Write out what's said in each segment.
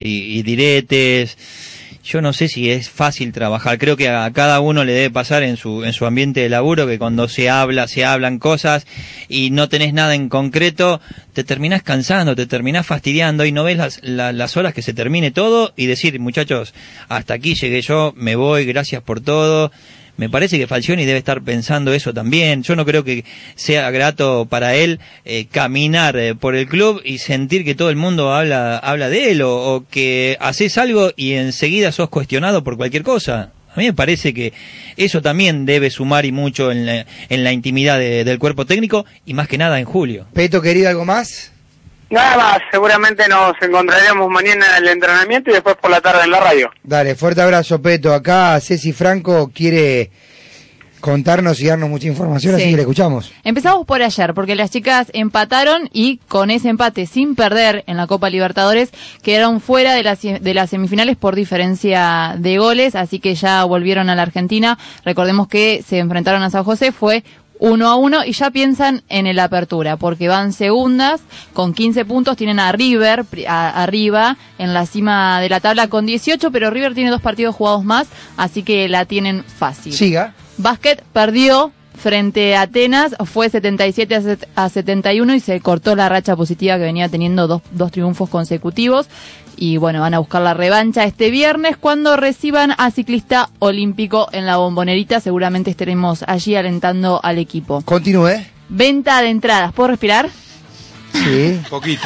y diretes. Yo no sé si es fácil trabajar. Creo que a cada uno le debe pasar en su ambiente de laburo que cuando se hablan cosas y no tenés nada en concreto, te terminás cansando, te terminás fastidiando y no ves las horas que se termine todo y decir, muchachos, hasta aquí llegué yo, me voy, gracias por todo. Me parece que Falcioni debe estar pensando eso también. Yo no creo que sea grato para él caminar por el club y sentir que todo el mundo habla de él o que haces algo y enseguida sos cuestionado por cualquier cosa. A mí me parece que eso también debe sumar y mucho en la intimidad del cuerpo técnico y más que nada en Julio. Peto, querido, ¿algo más? Nada más, seguramente nos encontraremos mañana en el entrenamiento y después por la tarde en la radio. Dale, fuerte abrazo, Peto. Acá Ceci Franco quiere contarnos y darnos mucha información, sí. Así que le escuchamos. Empezamos por ayer, porque las chicas empataron y con ese empate sin perder en la Copa Libertadores quedaron fuera de las semifinales por diferencia de goles, así que ya volvieron a la Argentina. Recordemos que se enfrentaron a San José, fue 1-1 y ya piensan en el Apertura, porque van segundas con 15 puntos, tienen a River arriba en la cima de la tabla con 18, pero River tiene 2 partidos jugados más, así que la tienen fácil. Siga. Básquet perdió frente a Atenas, fue 77-71 y se cortó la racha positiva que venía teniendo dos triunfos consecutivos. Y bueno, van a buscar la revancha este viernes cuando reciban a Ciclista Olímpico en la Bombonerita. Seguramente estaremos allí alentando al equipo. Continúe. Venta de entradas. ¿Puedo respirar? Sí. Poquito.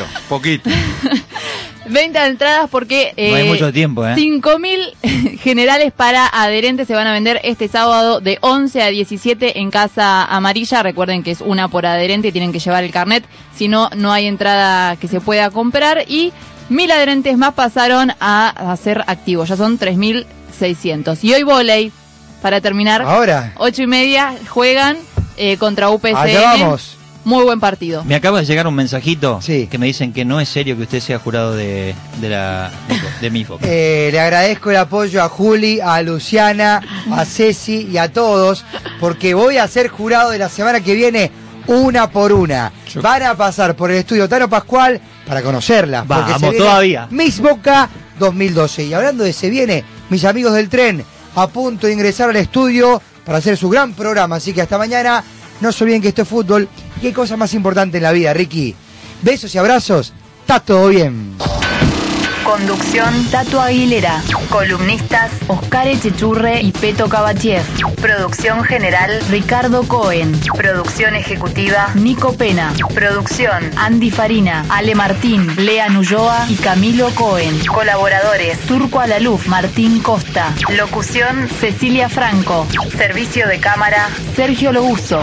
Venta de entradas porque no hay mucho tiempo, 5.000 generales para adherentes se van a vender este sábado de 11 a 17 en Casa Amarilla. Recuerden que es una por adherente y tienen que llevar el carnet, si no, no hay entrada que se pueda comprar. Y 1.000 adherentes más pasaron a ser activos, ya son 3.600. Y hoy vóley, para terminar, ahora 8:30 juegan contra UPCN. Allá vamos. Muy buen partido. Me acaba de llegar un mensajito, sí, que me dicen que no es serio que usted sea jurado de MIFO. Le agradezco el apoyo a Juli, a Luciana, a Ceci y a todos, porque voy a ser jurado de la semana que viene una por una. Van a pasar por el estudio Tano Pascual para conocerla. Vamos todavía. Miss Boca 2012. Y hablando de se viene, mis amigos del tren, a punto de ingresar al estudio para hacer su gran programa. Así que hasta mañana. No se olviden que esto es fútbol. ¿Qué cosa más importante en la vida, Ricky? Besos y abrazos. Está todo bien. Conducción, Tato Aguilera. Columnistas, Oscar Echechurre y Peto Cabachiev. Producción general, Ricardo Cohen. Producción ejecutiva, Nico Pena. Producción, Andy Farina, Ale Martín, Lea Nulloa y Camilo Cohen. Colaboradores, Turco Alaluf, Martín Costa. Locución, Cecilia Franco. Servicio de cámara, Sergio Loguso.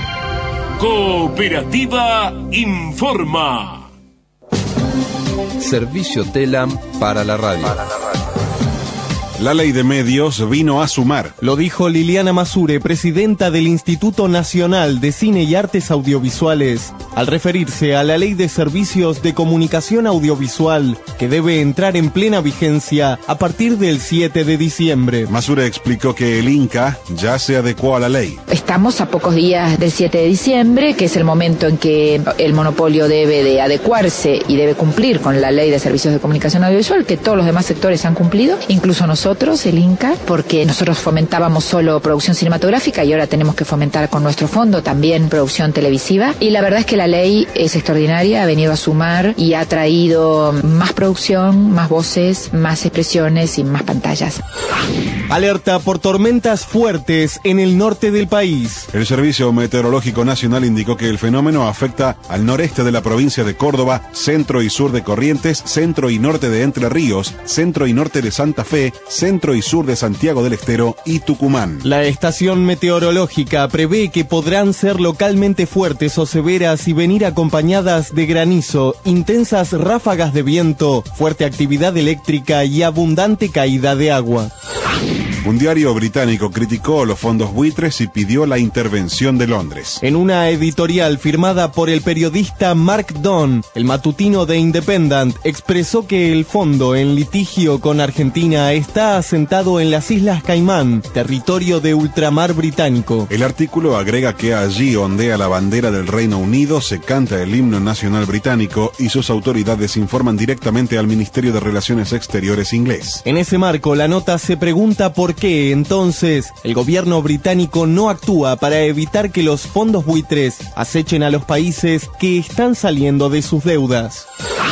Cooperativa informa. Servicio Telam para la radio. La ley de medios vino a sumar. Lo dijo Liliana Masure, presidenta del Instituto Nacional de Cine y Artes Audiovisuales, al referirse a la Ley de Servicios de Comunicación Audiovisual, que debe entrar en plena vigencia a partir del 7 de diciembre. Masure explicó que el INCA ya se adecuó a la ley. Estamos a pocos días del 7 de diciembre, que es el momento en que el monopolio debe de adecuarse y debe cumplir con la Ley de Servicios de Comunicación Audiovisual, que todos los demás sectores han cumplido, incluso nosotros, el INCA, porque nosotros fomentábamos solo producción cinematográfica y ahora tenemos que fomentar con nuestro fondo también producción televisiva. Y la verdad es que la ley es extraordinaria, ha venido a sumar y ha traído más producción, más voces, más expresiones y más pantallas. Alerta por tormentas fuertes en el norte del país. El Servicio Meteorológico Nacional indicó que el fenómeno afecta al noreste de la provincia de Córdoba, centro y sur de Corrientes, centro y norte de Entre Ríos, centro y norte de Santa Fe, centro y sur de Santiago del Estero y Tucumán. La estación meteorológica prevé que podrán ser localmente fuertes o severas y venir acompañadas de granizo, intensas ráfagas de viento, fuerte actividad eléctrica y abundante caída de agua. Un diario británico criticó los fondos buitres y pidió la intervención de Londres. En una editorial firmada por el periodista Mark Don, el matutino The Independent expresó que el fondo en litigio con Argentina está asentado en las Islas Caimán, territorio de ultramar británico. El artículo agrega que allí ondea la bandera del Reino Unido, se canta el himno nacional británico y sus autoridades informan directamente al Ministerio de Relaciones Exteriores inglés. En ese marco, la nota se pregunta por qué, entonces, el gobierno británico no actúa para evitar que los fondos buitres acechen a los países que están saliendo de sus deudas.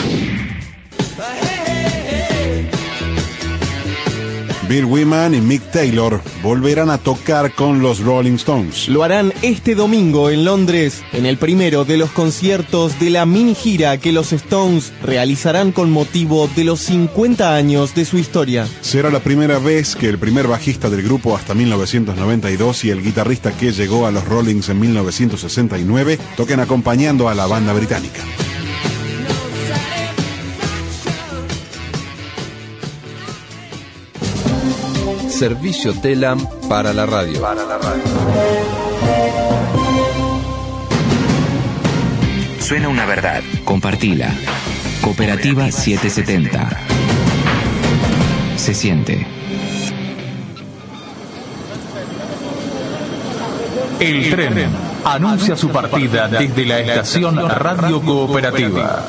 Bill Wyman y Mick Taylor volverán a tocar con los Rolling Stones. Lo harán este domingo en Londres, en el primero de los conciertos de la mini gira que los Stones realizarán con motivo de los 50 años de su historia. Será la primera vez que el primer bajista del grupo hasta 1992 y el guitarrista que llegó a los Rollings en 1969 toquen acompañando a la banda británica. Servicio Telam para la radio. Suena una verdad. Compartila. Cooperativa 770. Se siente. El tren anuncia su partida desde la estación Radio Cooperativa.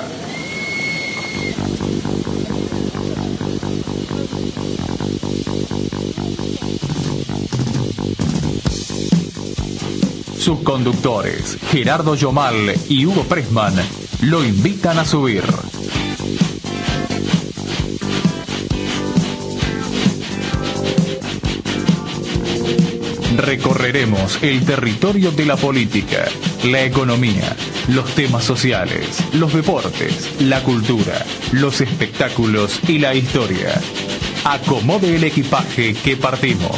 Sus conductores, Gerardo Yomal y Hugo Pressman, lo invitan a subir. Recorreremos el territorio de la política, la economía, los temas sociales, los deportes, la cultura, los espectáculos y la historia. Acomode el equipaje que partimos.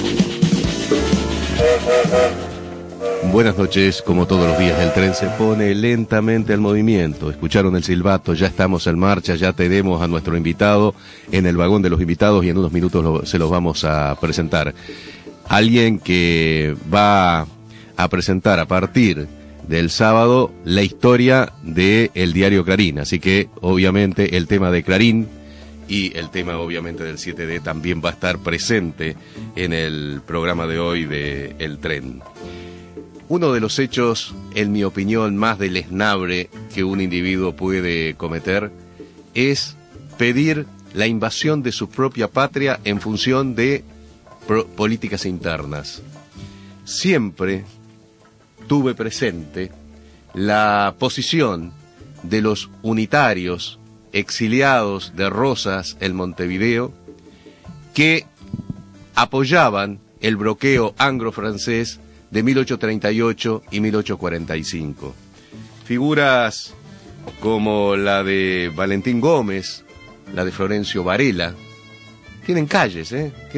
Buenas noches, como todos los días el tren se pone lentamente al movimiento. Escucharon el silbato, ya estamos en marcha, ya tenemos a nuestro invitado en el vagón de los invitados y en unos minutos se los vamos a presentar. Alguien que va a presentar a partir del sábado la historia del diario Clarín, así que obviamente el tema de Clarín y el tema obviamente del 7D también va a estar presente en el programa de hoy de El Tren. Uno de los hechos, en mi opinión, más deleznable que un individuo puede cometer es pedir la invasión de su propia patria en función de políticas internas. Siempre tuve presente la posición de los unitarios exiliados de Rosas en Montevideo que apoyaban el bloqueo anglo-francés de 1838 y 1845. Figuras como la de Valentín Gómez, la de Florencio Varela, tienen calles.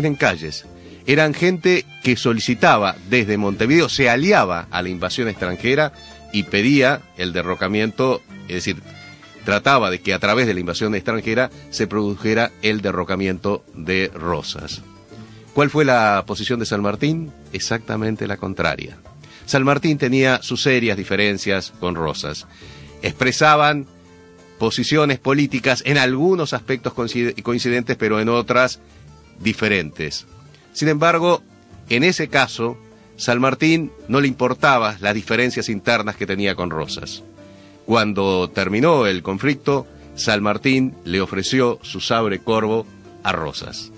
Eran gente que solicitaba desde Montevideo, se aliaba a la invasión extranjera y pedía el derrocamiento, es decir, trataba de que a través de la invasión extranjera se produjera el derrocamiento de Rosas. ¿Cuál fue la posición de San Martín? Exactamente la contraria. San Martín tenía sus serias diferencias con Rosas. Expresaban posiciones políticas en algunos aspectos coincidentes, pero en otras diferentes. Sin embargo, en ese caso, San Martín no le importaba las diferencias internas que tenía con Rosas. Cuando terminó el conflicto, San Martín le ofreció su sable corvo a Rosas.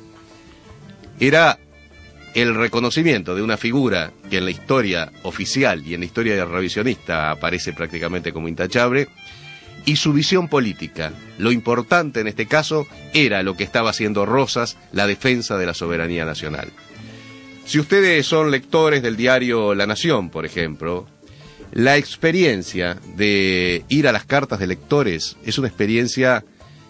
Era el reconocimiento de una figura que en la historia oficial y en la historia revisionista aparece prácticamente como intachable, y su visión política. Lo importante en este caso era lo que estaba haciendo Rosas, la defensa de la soberanía nacional. Si ustedes son lectores del diario La Nación, por ejemplo, la experiencia de ir a las cartas de lectores es una experiencia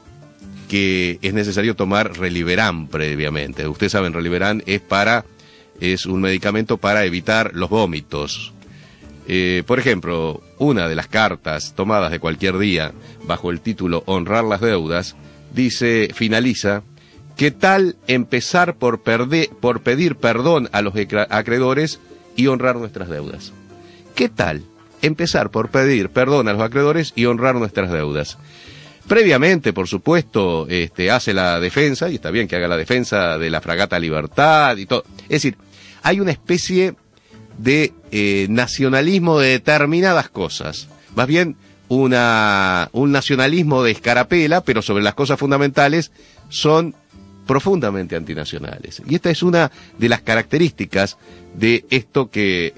que es necesario tomar Reliberán previamente. Ustedes saben, Reliberán es un medicamento para evitar los vómitos. Por ejemplo, una de las cartas tomadas de cualquier día bajo el título Honrar las deudas finaliza ¿Qué tal empezar por pedir perdón a los acreedores y honrar nuestras deudas? ¿Qué tal empezar por pedir perdón a los acreedores y honrar nuestras deudas? Previamente, por supuesto, hace la defensa, y está bien que haga la defensa de la fragata Libertad y todo. Es decir, hay una especie de nacionalismo de determinadas cosas. Más bien, un nacionalismo de escarapela, pero sobre las cosas fundamentales son profundamente antinacionales. Y esta es una de las características de esto que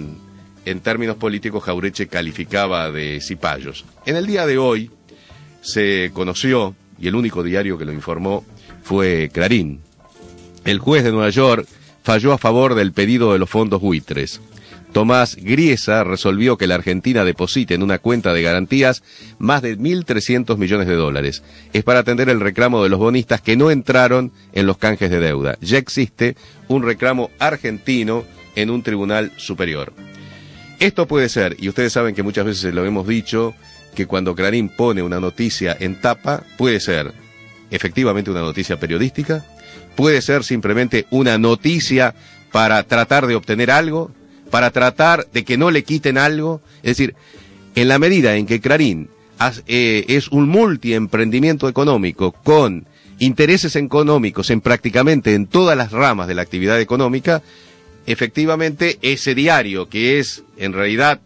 en términos políticos Jauretche calificaba de cipayos. En el día de hoy se conoció, y el único diario que lo informó fue Clarín. El juez de Nueva York falló a favor del pedido de los fondos buitres. Tomás Griesa resolvió que la Argentina deposite en una cuenta de garantías más de 1.300 millones de dólares. Es para atender el reclamo de los bonistas que no entraron en los canjes de deuda. Ya existe un reclamo argentino en un tribunal superior. Esto puede ser, y ustedes saben que muchas veces lo hemos dicho, que cuando Clarín pone una noticia en tapa, puede ser efectivamente una noticia periodística, puede ser simplemente una noticia para tratar de obtener algo, para tratar de que no le quiten algo. Es decir, en la medida en que Clarín es un multiemprendimiento económico con intereses económicos prácticamente en todas las ramas de la actividad económica, efectivamente ese diario que es en realidad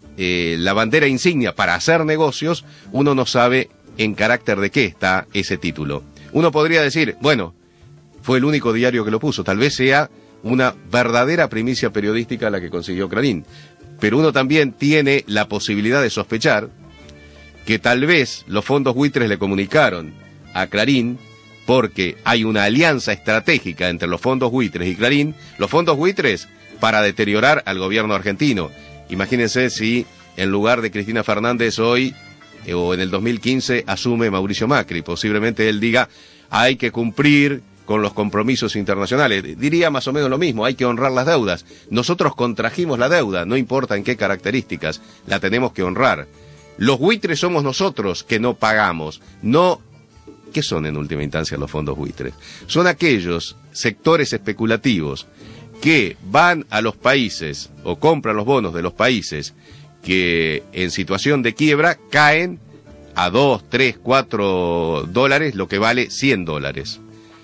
la bandera insignia para hacer negocios, uno no sabe en carácter de qué está ese título. Uno podría decir, bueno, fue el único diario que lo puso, tal vez sea una verdadera primicia periodística la que consiguió Clarín, pero uno también tiene la posibilidad de sospechar que tal vez los fondos buitres le comunicaron a Clarín porque hay una alianza estratégica entre los fondos buitres y Clarín, los fondos buitres para deteriorar al gobierno argentino. Imagínense si en lugar de Cristina Fernández hoy o en el 2015 asume Mauricio Macri, posiblemente él diga hay que cumplir con los compromisos internacionales. Diría más o menos lo mismo, hay que honrar las deudas. Nosotros contrajimos la deuda, no importa en qué características, la tenemos que honrar. Los buitres somos nosotros que no pagamos, no. ¿Qué son en última instancia los fondos buitres? Son aquellos sectores especulativos que van a los países o compran los bonos de los países que en situación de quiebra caen a 2, 3, 4 dólares lo que vale $100.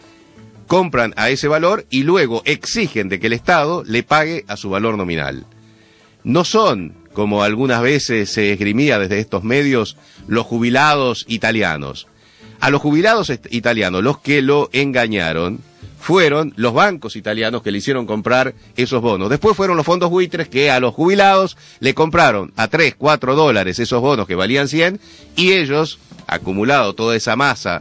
Compran a ese valor y luego exigen de que el Estado le pague a su valor nominal. No son, como algunas veces se esgrimía desde estos medios, los jubilados italianos. A los jubilados italianos, los que lo engañaron, fueron los bancos italianos que le hicieron comprar esos bonos. Después fueron los fondos buitres que a los jubilados le compraron a 3, 4 dólares esos bonos que valían 100 y ellos, acumulado toda esa masa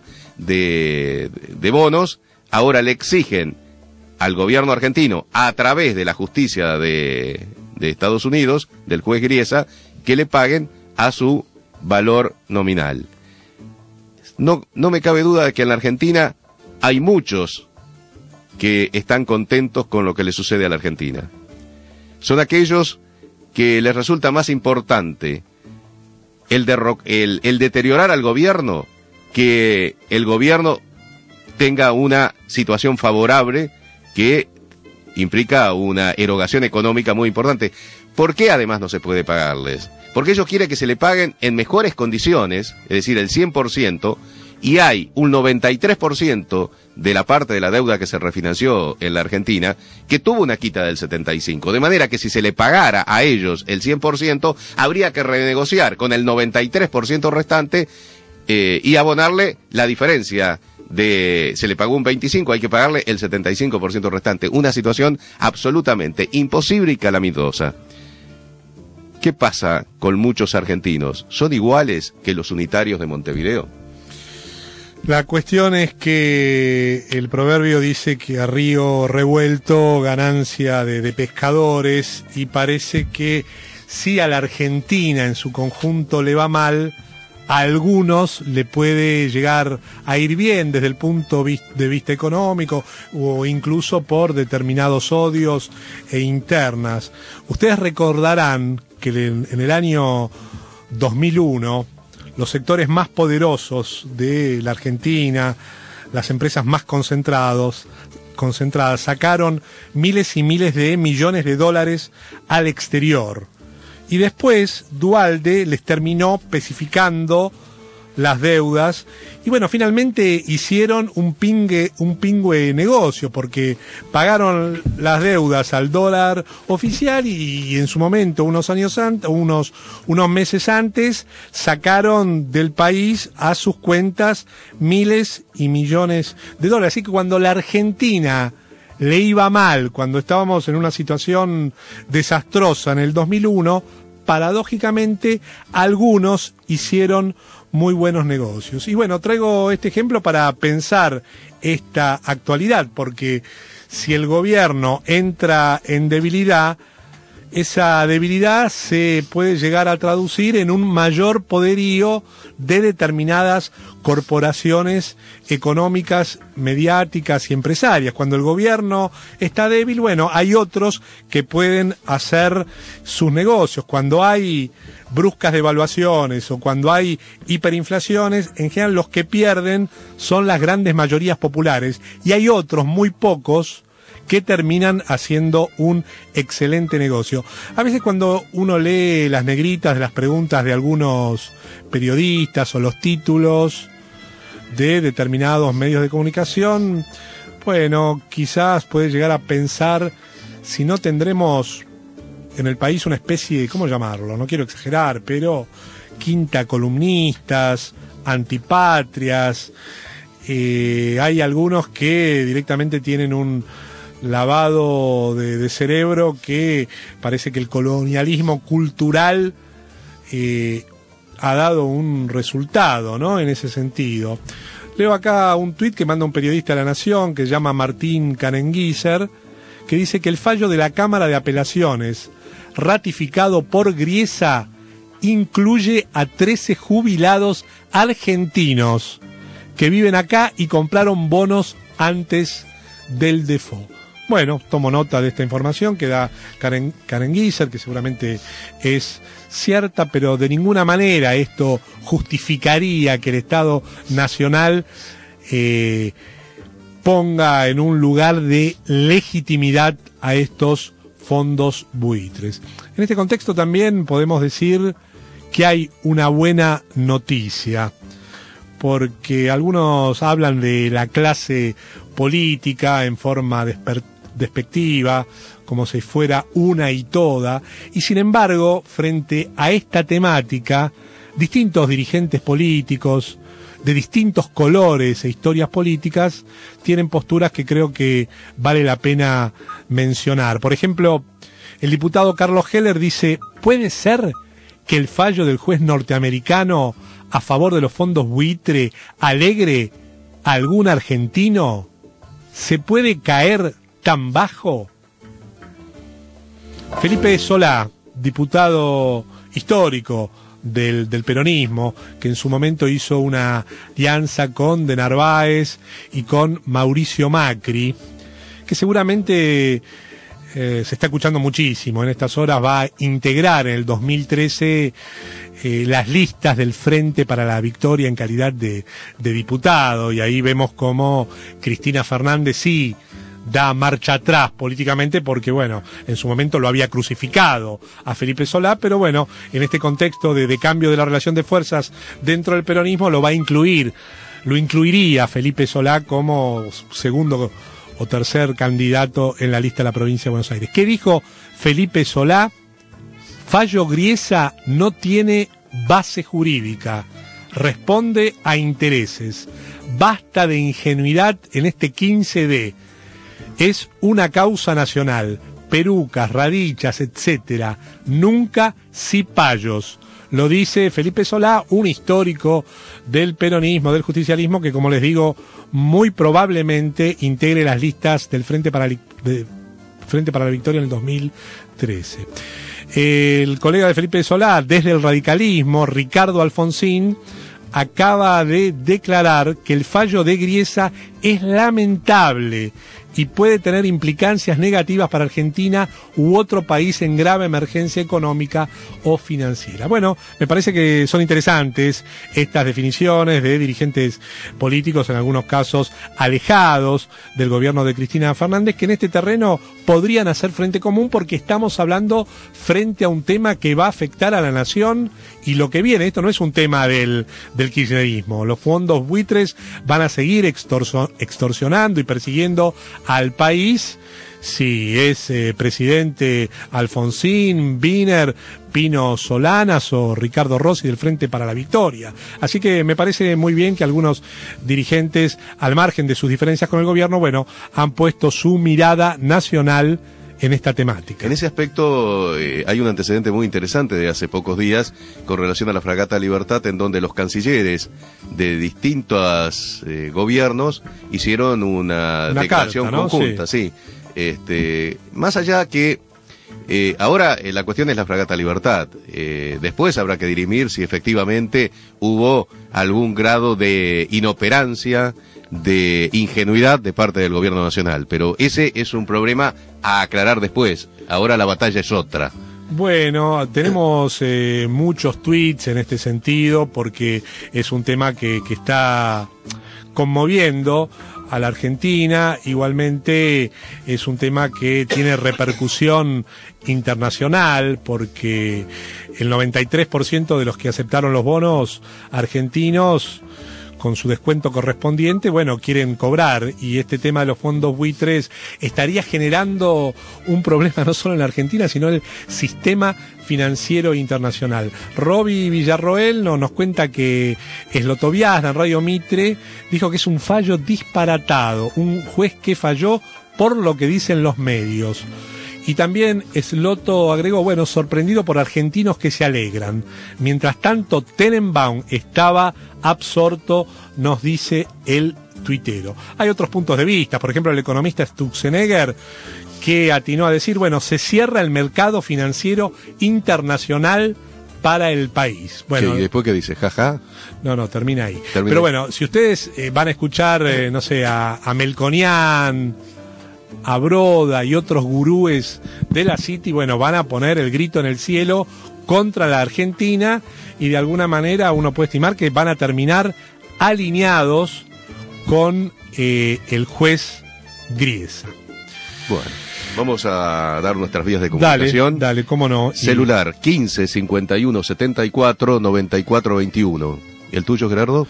de bonos, ahora le exigen al gobierno argentino, a través de la justicia de Estados Unidos, del juez Griesa, que le paguen a su valor nominal. No me cabe duda de que en la Argentina hay muchos que están contentos con lo que le sucede a la Argentina. Son aquellos que les resulta más importante el deteriorar al gobierno que el gobierno tenga una situación favorable que implica una erogación económica muy importante. ¿Por qué además no se puede pagarles? Porque ellos quieren que se le paguen en mejores condiciones, es decir, el 100%, y hay un 93% de la parte de la deuda que se refinanció en la Argentina que tuvo una quita del 75%. De manera que si se le pagara a ellos el 100%, habría que renegociar con el 93% restante y abonarle la diferencia. Se le pagó un 25%, hay que pagarle el 75% restante. Una situación absolutamente imposible y calamitosa. ¿Qué pasa con muchos argentinos? ¿Son iguales que los unitarios de Montevideo? La cuestión es que el proverbio dice que a río revuelto ganancia de pescadores, y parece que si a la Argentina en su conjunto le va mal, a algunos le puede llegar a ir bien desde el punto de vista económico o incluso por determinados odios e internas. Ustedes recordarán que en el año 2001 los sectores más poderosos de la Argentina, las empresas más concentradas, sacaron miles y miles de millones de dólares al exterior. Y después Duhalde les terminó especificando las deudas y bueno, finalmente hicieron un pingüe negocio, porque pagaron las deudas al dólar oficial y en su momento, unos meses antes, sacaron del país a sus cuentas miles y millones de dólares. Así que cuando la Argentina le iba mal, cuando estábamos en una situación desastrosa en el 2001, paradójicamente algunos hicieron muy buenos negocios. Y bueno, traigo este ejemplo para pensar esta actualidad, porque si el gobierno entra en debilidad, esa debilidad se puede llegar a traducir en un mayor poderío de determinadas corporaciones económicas, mediáticas y empresarias. Cuando el gobierno está débil, bueno, hay otros que pueden hacer sus negocios. Cuando hay bruscas devaluaciones o cuando hay hiperinflaciones, en general los que pierden son las grandes mayorías populares, y hay otros, muy pocos, que terminan haciendo un excelente negocio. A veces cuando uno lee las negritas de las preguntas de algunos periodistas o los títulos de determinados medios de comunicación, bueno, quizás puede llegar a pensar si no tendremos en el país una especie de, ¿cómo llamarlo? No quiero exagerar, pero quinta columnistas, antipatrias. Hay algunos que directamente tienen un lavado de cerebro, que parece que el colonialismo cultural ha dado un resultado, ¿no? En ese sentido. Leo acá un tuit que manda un periodista de La Nación, que se llama Martín Canenguiser, que dice que el fallo de la Cámara de Apelaciones, ratificado por Griesa, incluye a 13 jubilados argentinos que viven acá y compraron bonos antes del default. Bueno, tomo nota de esta información que da Karen Gieser, que seguramente es cierta, pero de ninguna manera esto justificaría que el Estado Nacional ponga en un lugar de legitimidad a estos fondos buitres. En este contexto también podemos decir que hay una buena noticia, porque algunos hablan de la clase política en forma despectiva, como si fuera una y toda, y sin embargo, frente a esta temática, distintos dirigentes políticos de distintos colores e historias políticas tienen posturas que creo que vale la pena mencionar. Por ejemplo, el diputado Carlos Heller dice: ¿puede ser que el fallo del juez norteamericano a favor de los fondos buitre alegre a algún argentino? ¿Se puede caer tan bajo? Felipe Solá, diputado histórico del peronismo, que en su momento hizo una alianza con de Narváez y con Mauricio Macri, que seguramente se está escuchando muchísimo en estas horas, va a integrar en el 2013 las listas del Frente para la Victoria en calidad de diputado, y ahí vemos cómo Cristina Fernández sí da marcha atrás políticamente, porque bueno, en su momento lo había crucificado a Felipe Solá, pero bueno, en este contexto de cambio de la relación de fuerzas dentro del peronismo lo incluiría Felipe Solá como segundo o tercer candidato en la lista de la provincia de Buenos Aires. ¿Qué dijo Felipe Solá? Fallo Griesa no tiene base jurídica, responde a intereses. Basta de ingenuidad en este 15D. Es una causa nacional. Perucas, radichas, etcétera. Nunca cipayos. Lo dice Felipe Solá, un histórico del peronismo, del justicialismo, que, como les digo, muy probablemente integre las listas del Frente para la Victoria en el 2013. El colega de Felipe Solá, desde el radicalismo, Ricardo Alfonsín, acaba de declarar que el fallo de Griesa es lamentable y puede tener implicancias negativas para Argentina u otro país en grave emergencia económica o financiera. Bueno, me parece que son interesantes estas definiciones de dirigentes políticos, en algunos casos alejados del gobierno de Cristina Fernández, que en este terreno podrían hacer frente común, porque estamos hablando frente a un tema que va a afectar a la nación y lo que viene. Esto no es un tema del kirchnerismo. Los fondos buitres van a seguir extorsionando y persiguiendo al país. Si es presidente Alfonsín, Wiener, Pino Solanas o Ricardo Rossi del Frente para la Victoria. Así que me parece muy bien que algunos dirigentes, al margen de sus diferencias con el gobierno, bueno, han puesto su mirada nacional en esta temática. En ese aspecto hay un antecedente muy interesante de hace pocos días con relación a la fragata Libertad, en donde los cancilleres de distintos gobiernos hicieron una declaración carta, ¿no? Conjunta, sí. Más allá que ahora la cuestión es la fragata Libertad. Después habrá que dirimir si efectivamente hubo algún grado de inoperancia, de ingenuidad de parte del gobierno nacional, pero ese es un problema a aclarar después. Ahora la batalla es otra. Bueno, tenemos muchos tweets en este sentido, porque es un tema que está conmoviendo a la Argentina. Igualmente es un tema que tiene repercusión internacional, porque el 93% de los que aceptaron los bonos argentinos, con su descuento correspondiente, bueno, quieren cobrar, y este tema de los fondos buitres estaría generando un problema no solo en la Argentina, sino en el sistema financiero internacional. Roby Villarroel nos cuenta que Slotoviazna en Radio Mitre dijo que es un fallo disparatado, un juez que falló por lo que dicen los medios. Y también Sloto agregó, bueno, sorprendido por argentinos que se alegran. Mientras tanto, Tenenbaum estaba absorto, nos dice el tuitero. Hay otros puntos de vista, por ejemplo, el economista Stuxenegger, que atinó a decir, bueno, se cierra el mercado financiero internacional para el país. Bueno, sí, ¿y después qué dice? ¿Jaja? No, termina ahí. Pero bueno, si ustedes van a escuchar, no sé, a Melconian, a Broda y otros gurúes de la City, bueno, van a poner el grito en el cielo contra la Argentina, y de alguna manera uno puede estimar que van a terminar alineados con el juez Griesa. Bueno, vamos a dar nuestras vías de comunicación. Dale, cómo no. Celular 15 51 74 94 21. ¿Y el tuyo, Gerardo?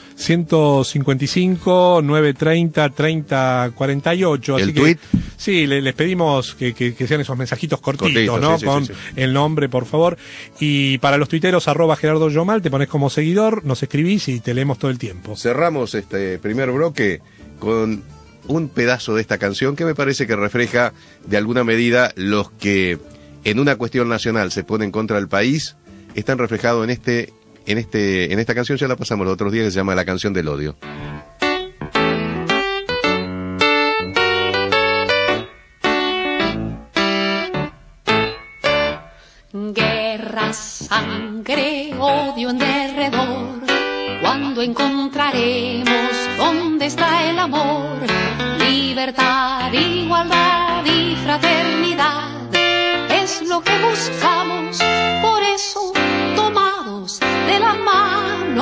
155 930 30 48. ¿El tuit? Sí, les pedimos que sean esos mensajitos cortitos, ¿no? Sí, con el nombre, por favor. Y para los tuiteros, @Gerardo Yomal, te pones como seguidor, nos escribís y te leemos todo el tiempo. Cerramos este primer bloque con un pedazo de esta canción que me parece que refleja de alguna medida los que en una cuestión nacional se ponen contra el país, están reflejados en esta canción. Ya la pasamos los otros días, que se llama La Canción del Odio. Guerra, sangre, odio en derredor. ¿Cuándo encontraremos dónde está el amor? Libertad, igualdad y fraternidad es lo que buscamos, por eso tomados de la mano.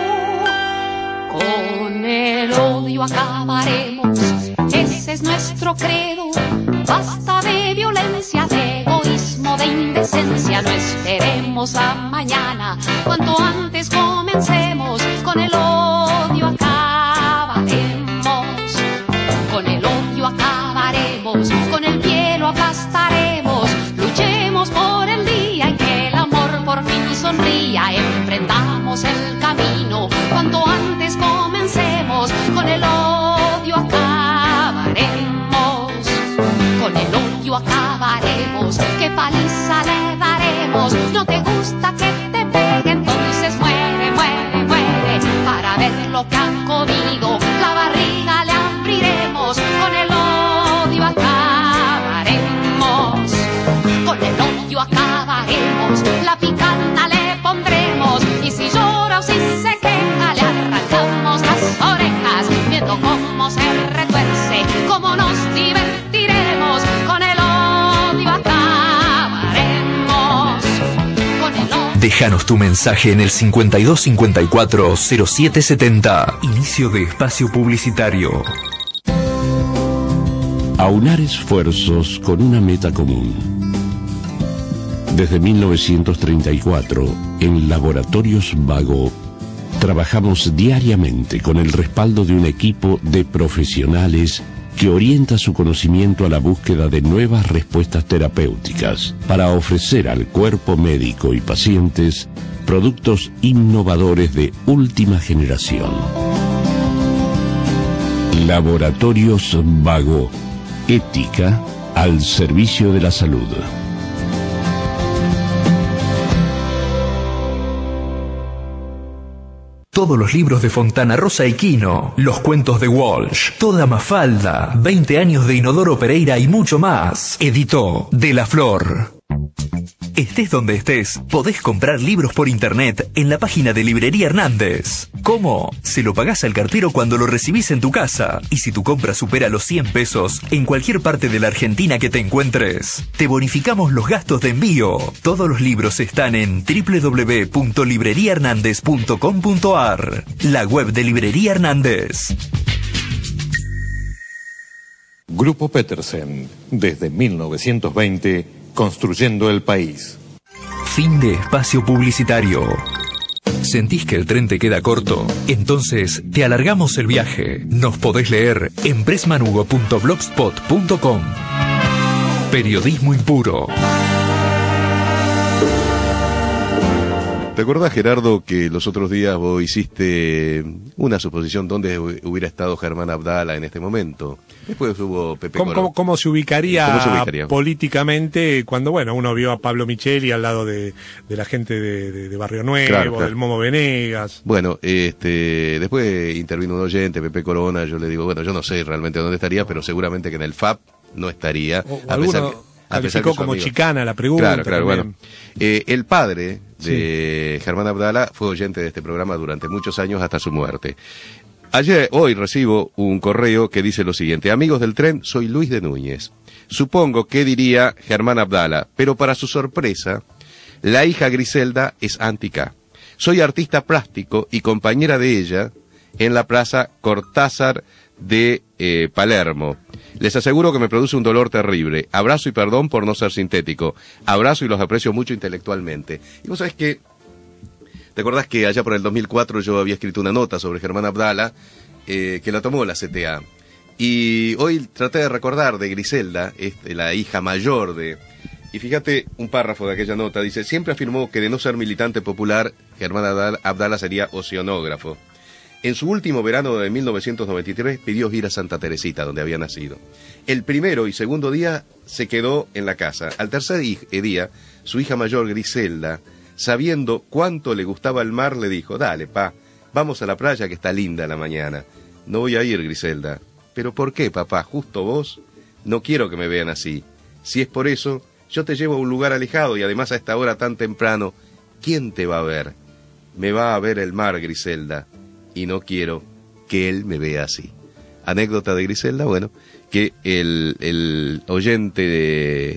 Con el odio acabaremos, ese es nuestro credo. Basta de violencia, de egoísmo, de indecencia. No esperemos a mañana, cuanto antes comencemos. Con el odio acabaremos, con el odio acabaremos, con el pie lo aplastaremos. Luchemos por el día en que el amor por fin sonría. Emprendamos el camino, cuanto antes comencemos. Con el odio acabaremos, con el odio acabaremos. ¿Qué paliza le daremos? ¿No te gusta que te pegue? Entonces muere, muere, muere, para ver lo que han comido. La barriga le abriremos. Con el odio acabaremos, con el odio acabaremos. La picana le pondremos, y si llora o si se queja le arrancamos las orejas, viendo cómo se retuerce. Como nos divertiremos, con el odio acabaremos. Con el odio. Déjanos tu mensaje en el 5254-0770. Inicio de espacio publicitario. Aunar esfuerzos con una meta común. Desde 1934, en Laboratorios Vago, trabajamos diariamente con el respaldo de un equipo de profesionales que orienta su conocimiento a la búsqueda de nuevas respuestas terapéuticas para ofrecer al cuerpo médico y pacientes productos innovadores de última generación. Laboratorios Vago, ética al servicio de la salud. Todos los libros de Fontana Rosa y Quino, los cuentos de Walsh, Toda Mafalda, 20 años de Inodoro Pereira y mucho más. Editó De la Flor. Estés donde estés, podés comprar libros por internet en la página de Librería Hernández. ¿Cómo? Se lo pagás al cartero cuando lo recibís en tu casa. Y si tu compra supera los 100 pesos, en cualquier parte de la Argentina que te encuentres, te bonificamos los gastos de envío. Todos los libros están en www.libreriahernandez.com.ar, la web de Librería Hernández. Grupo Petersen, desde 1920, construyendo el país. Fin de espacio publicitario. ¿Sentís que el tren te queda corto? Entonces te alargamos el viaje. Nos podés leer en pressmanugo.blogspot.com. Periodismo impuro. ¿Te acordás, Gerardo, que los otros días vos hiciste una suposición dónde hubiera estado Germán Abdala en este momento? Después hubo Pepe Corona. ¿Cómo se ubicaría políticamente cuando, bueno, uno vio a Pablo Micheli al lado de la gente de Barrio Nuevo, claro. Del Momo Venegas? Bueno, después intervino un oyente, Pepe Corona, yo le digo, bueno, yo no sé realmente dónde estaría, pero seguramente que en el FAP no estaría. Calificó como chicana la pregunta. Claro, bueno. El padre de Germán Abdala fue oyente de este programa durante muchos años hasta su muerte. Hoy recibo un correo que dice lo siguiente: amigos del tren, soy Luis de Núñez. Supongo que diría Germán Abdala, pero para su sorpresa, la hija Griselda es anti-K. Soy artista plástico y compañera de ella en la Plaza Cortázar de Palermo. Les aseguro que me produce un dolor terrible. Abrazo y perdón por no ser sintético. Abrazo y los aprecio mucho intelectualmente. Y vos sabés que, ¿te acordás que allá por el 2004 yo había escrito una nota sobre Germán Abdala, que la tomó la CTA? Y hoy traté de recordar de Griselda, la hija mayor de... Y fíjate un párrafo de aquella nota, dice: siempre afirmó que de no ser militante popular, Germán Abdala sería oceanógrafo. En su último verano de 1993 pidió ir a Santa Teresita, donde había nacido. El primero y segundo día se quedó en la casa. Al tercer día, su hija mayor, Griselda, sabiendo cuánto le gustaba el mar, le dijo: dale, pa, vamos a la playa que está linda la mañana. No voy a ir, Griselda. ¿Pero por qué, papá? ¿Justo vos? No quiero que me vean así. Si es por eso, yo te llevo a un lugar alejado y además a esta hora tan temprano, ¿quién te va a ver? Me va a ver el mar, Griselda. Y no quiero que él me vea así. Anécdota de Griselda, bueno, que el oyente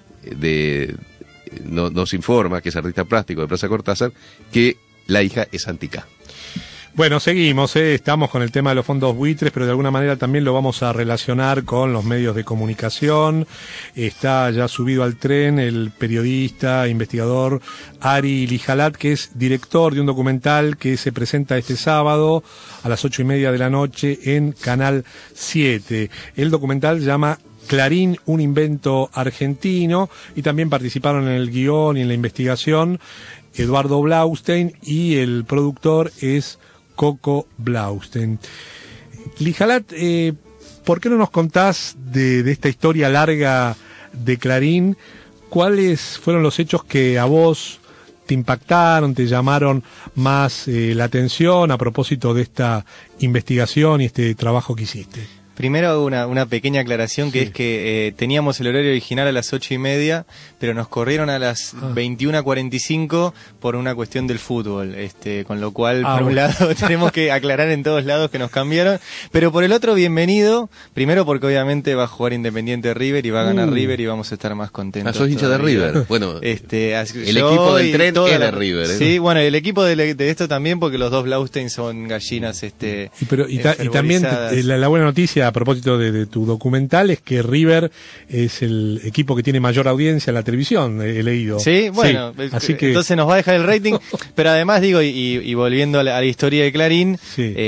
nos informa, que es artista plástico de Plaza Cortázar, que la hija es anti-K. Bueno, seguimos, estamos con el tema de los fondos buitres, pero de alguna manera también lo vamos a relacionar con los medios de comunicación. Está ya subido al tren el periodista, investigador Ari Lijalat, que es director de un documental que se presenta este sábado a las 8:30 de la noche en Canal 7. El documental se llama Clarín, un invento argentino, y también participaron en el guión y en la investigación Eduardo Blaustein, y el productor es Coco Blaustein. Lijalat, ¿por qué no nos contás de esta historia larga de Clarín? ¿Cuáles fueron los hechos que a vos te impactaron, te llamaron más la atención a propósito de esta investigación y este trabajo que hiciste? Primero hago una pequeña aclaración, que es que teníamos el horario original a las 8:30, pero nos corrieron a las 21:45 por una cuestión del fútbol, con lo cual, por un lado, tenemos que aclarar en todos lados que nos cambiaron, pero por el otro, bienvenido, primero porque obviamente va a jugar Independiente River y va a ganar River y vamos a estar más contentos. ¿Sos hincha de River? Bueno, el equipo del tren es de River. Sí, bueno, el equipo de esto también, porque los dos Blaustein son gallinas, y también la buena noticia a propósito de tu documental es que River es el equipo que tiene mayor audiencia en la televisión, he leído. Sí, bueno, así que entonces nos va a dejar el rating, pero además digo, y volviendo a la historia de Clarín,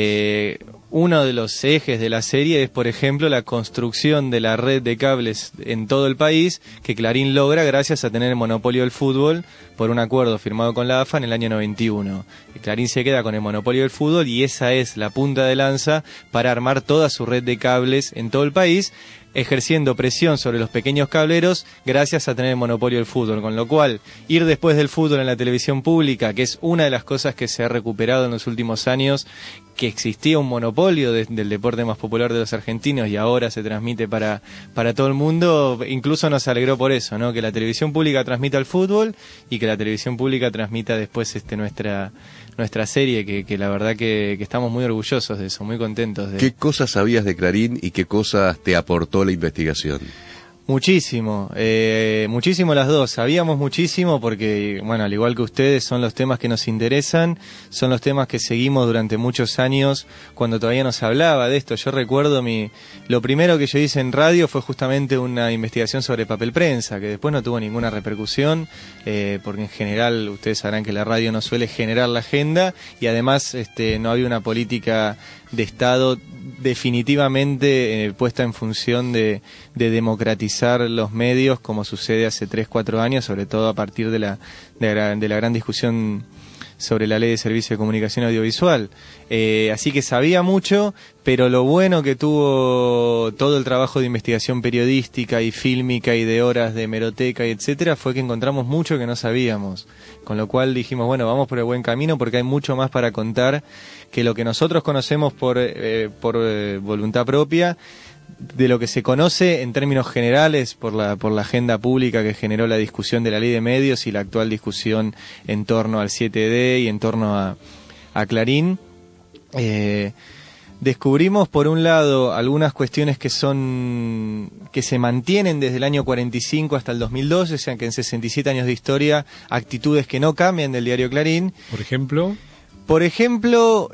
uno de los ejes de la serie es, por ejemplo, la construcción de la red de cables en todo el país, que Clarín logra gracias a tener el monopolio del fútbol por un acuerdo firmado con la AFA en el año 91. Y Clarín se queda con el monopolio del fútbol y esa es la punta de lanza para armar toda su red de cables en todo el país, ejerciendo presión sobre los pequeños cableros gracias a tener el monopolio del fútbol, con lo cual ir después del fútbol en la televisión pública, que es una de las cosas que se ha recuperado en los últimos años, que existía un monopolio del deporte más popular de los argentinos y ahora se transmite para todo el mundo, incluso nos alegró por eso, ¿no? Que la televisión pública transmita el fútbol y que la televisión pública transmita después nuestra serie, que la verdad que estamos muy orgullosos de eso, muy contentos de... ¿Qué cosas sabías de Clarín y qué cosas te aportó la investigación? Muchísimo las dos. Sabíamos muchísimo porque, bueno, al igual que ustedes, son los temas que nos interesan, son los temas que seguimos durante muchos años cuando todavía nos hablaba de esto. Yo recuerdo lo primero que yo hice en radio fue justamente una investigación sobre papel prensa, que después no tuvo ninguna repercusión, porque en general ustedes sabrán que la radio no suele generar la agenda y además no había una política de Estado definitivamente puesta en función de democratizar los medios, como sucede hace 3-4 años, sobre todo a partir de la gran discusión sobre la ley de servicio de comunicación audiovisual. Así que sabía mucho, pero lo bueno que tuvo todo el trabajo de investigación periodística y fílmica y de horas de hemeroteca y etcétera, fue que encontramos mucho que no sabíamos. Con lo cual dijimos, bueno, vamos por el buen camino porque hay mucho más para contar que lo que nosotros conocemos por voluntad propia, de lo que se conoce en términos generales por la agenda pública que generó la discusión de la ley de medios y la actual discusión en torno al 7D y en torno a Clarín. Descubrimos, por un lado, algunas cuestiones que se mantienen desde el año 45 hasta el 2012, o sea que en 67 años de historia, actitudes que no cambian del diario Clarín. Por ejemplo,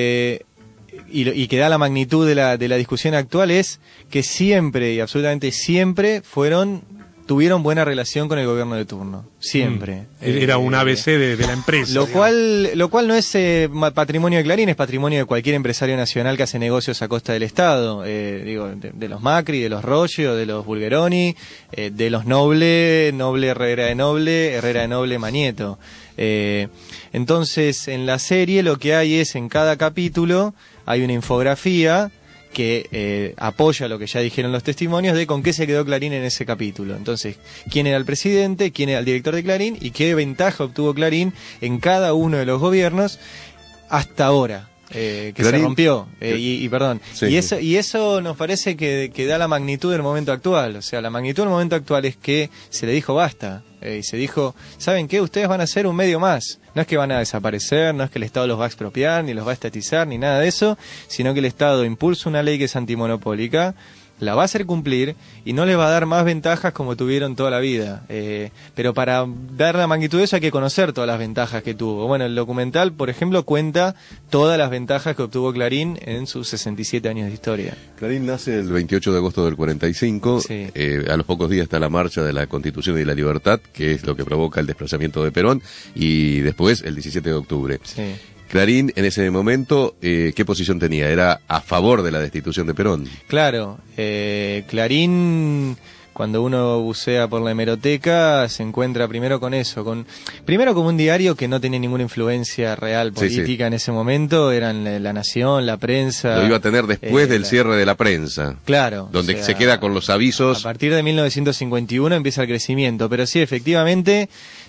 y que da la magnitud de la discusión actual, es que siempre y absolutamente siempre tuvieron buena relación con el gobierno de turno, siempre. Era un ABC de la empresa. Lo cual no es patrimonio de Clarín, es patrimonio de cualquier empresario nacional que hace negocios a costa del Estado. De los Macri, de los Roggio, de los Bulgeroni, de los Noble, Herrera de Noble, Manieto. Entonces, en la serie lo que hay es, en cada capítulo, hay una infografía que apoya lo que ya dijeron los testimonios de con qué se quedó Clarín en ese capítulo. Entonces, quién era el presidente, quién era el director de Clarín y qué ventaja obtuvo Clarín en cada uno de los gobiernos hasta ahora. Que Clarín se rompió perdón, sí, y eso nos parece que da la magnitud del momento actual. O sea, la magnitud del momento actual es que se le dijo basta, y se dijo, ¿saben qué? Ustedes van a ser un medio más, no es que van a desaparecer, no es que el Estado los va a expropiar, ni los va a estatizar, ni nada de eso, sino que el Estado impulsa una ley que es antimonopólica, la va a hacer cumplir y no les va a dar más ventajas como tuvieron toda la vida. Pero para dar la magnitud de eso hay que conocer todas las ventajas que tuvo. Bueno, el documental, por ejemplo, cuenta todas las ventajas que obtuvo Clarín en sus 67 años de historia. Clarín nace el 28 de agosto del 45. Sí. A los pocos días está la marcha de la Constitución y la Libertad, que es lo que provoca el desplazamiento de Perón, y después el 17 de octubre. Sí. Clarín, en ese momento, ¿qué posición tenía? ¿Era a favor de la destitución de Perón? Claro, Clarín, cuando uno bucea por la hemeroteca, se encuentra primero con eso, primero como un diario que no tenía ninguna influencia real política en ese momento, eran La Nación, La Prensa. Lo iba a tener después del cierre de La Prensa. Claro. Donde se queda con los avisos. A partir de 1951 empieza el crecimiento, pero sí, efectivamente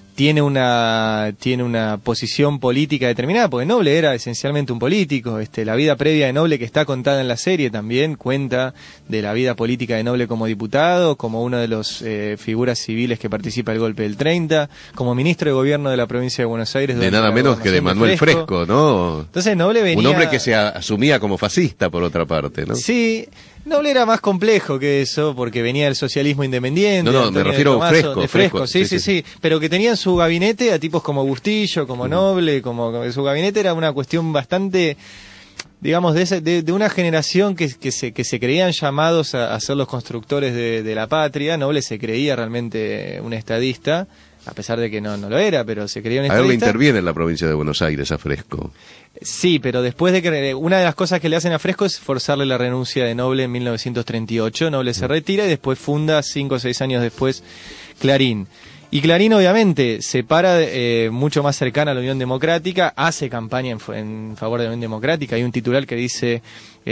tiene una posición política determinada, porque Noble era esencialmente un político. La vida previa de Noble, que está contada en la serie, también cuenta de la vida política de Noble como diputado, como uno de los figuras civiles que participa del golpe del 30, como ministro de gobierno de la provincia de Buenos Aires. De nada menos que de Manuel Fresco, ¿no? Entonces Noble venía... Un hombre que se asumía como fascista, por otra parte, ¿no? Sí. Noble era más complejo que eso, porque venía del socialismo independiente. No, me refiero a Fresco. Sí. Pero que tenía en su gabinete a tipos como Bustillo, como Noble, como su gabinete era una cuestión bastante, digamos, de una generación que se creían llamados a ser los constructores de la patria. Noble se creía realmente un estadista, a pesar de que no lo era, pero se creía un estadista. A él le interviene en la provincia de Buenos Aires a Fresco. Sí, pero después de que una de las cosas que le hacen a Fresco es forzarle la renuncia de Noble en 1938. Noble se retira y después funda 5 o 6 años después Clarín. Y Clarín obviamente se para mucho más cercana a la Unión Democrática, hace campaña en favor de la Unión Democrática. Hay un titular que dice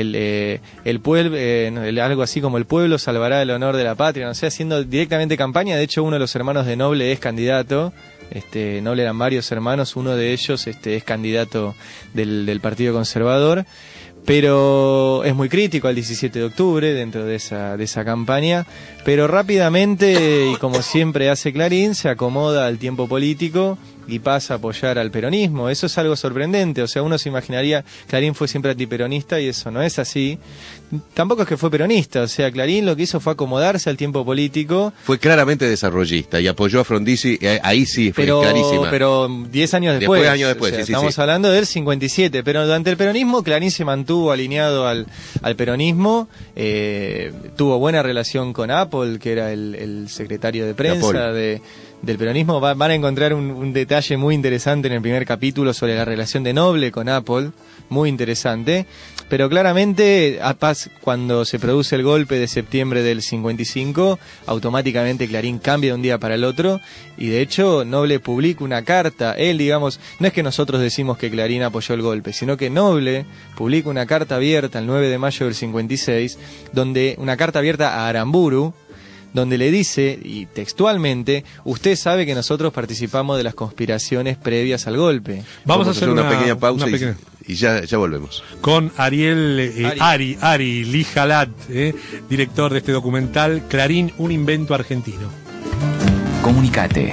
el pueblo, algo así como el pueblo salvará el honor de la patria, no sé, haciendo directamente campaña. De hecho, uno de los hermanos de Noble es candidato. Noble eran varios hermanos, uno de ellos es candidato del Partido Conservador, pero es muy crítico al 17 de octubre dentro de esa campaña, pero rápidamente, y como siempre hace Clarín, se acomoda al tiempo político y pasa a apoyar al peronismo. Eso es algo sorprendente, o sea, uno se imaginaría Clarín fue siempre antiperonista y eso no es así. Tampoco es que fue peronista, o sea, Clarín lo que hizo fue acomodarse al tiempo político. Fue claramente desarrollista y apoyó a Frondizi, ahí sí fue clarísima. Pero 10 años después. Estamos hablando del 57, pero durante el peronismo Clarín se mantuvo alineado al peronismo, tuvo buena relación con Apple, que era el secretario de prensa del peronismo. Van a encontrar un detalle muy interesante en el primer capítulo sobre la relación de Noble con Apple, muy interesante, pero claramente cuando se produce el golpe de septiembre del 55, automáticamente Clarín cambia de un día para el otro, y de hecho Noble publica una carta. Él, digamos, no es que nosotros decimos que Clarín apoyó el golpe, sino que Noble publica una carta abierta el 9 de mayo del 56, una carta abierta a Aramburu, donde le dice, y textualmente, usted sabe que nosotros participamos de las conspiraciones previas al golpe. Vamos a hacer una pequeña pausa y ya volvemos. Con Ariel Ari Lijalat, director de este documental, Clarín, un invento argentino. Comunicate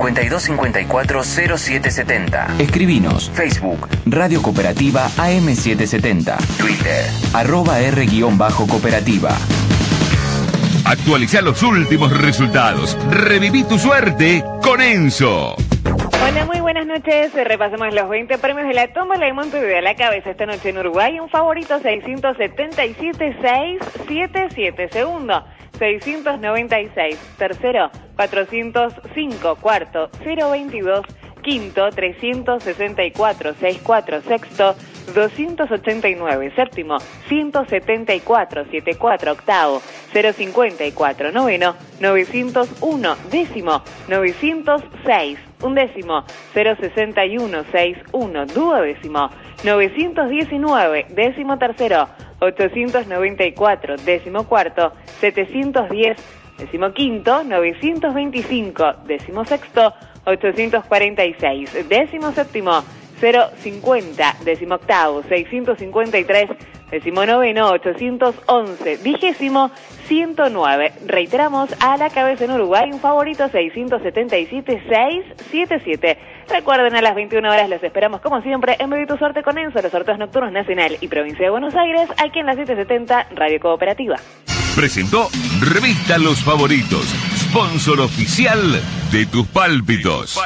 5254-0770. Escribinos Facebook Radio Cooperativa AM770. Twitter @R_cooperativa. Actualiza los últimos resultados. Reviví tu suerte con Enzo. Hola, muy buenas noches. Repasemos los 20 premios de la tómbola de Montevideo a la cabeza esta noche en Uruguay. Un favorito 677-677. Segundo, 696. Tercero, 405. Cuarto, 022. Quinto, 364-64. Sexto, 289. Séptimo, 174-74. Octavo, 054. Noveno, 901. Décimo, 906. Undécimo, 06161. Duodécimo, 919. Décimo tercero, 894. Décimo cuarto, 710. Décimo quinto, 925. Décimo sexto, 846. Décimo séptimo, 050. Décimo octavo, 653. Décimo noveno, 811. Vigésimo, 109. Reiteramos, a la cabeza en Uruguay, un favorito 677-677. Recuerden, a las 21 horas los esperamos como siempre en Viví tu Suerte con Enzo, los sorteos nocturnos nacional y provincia de Buenos Aires, aquí en la 770 Radio Cooperativa. Presentó Revista Los Favoritos, sponsor oficial de tus pálpitos.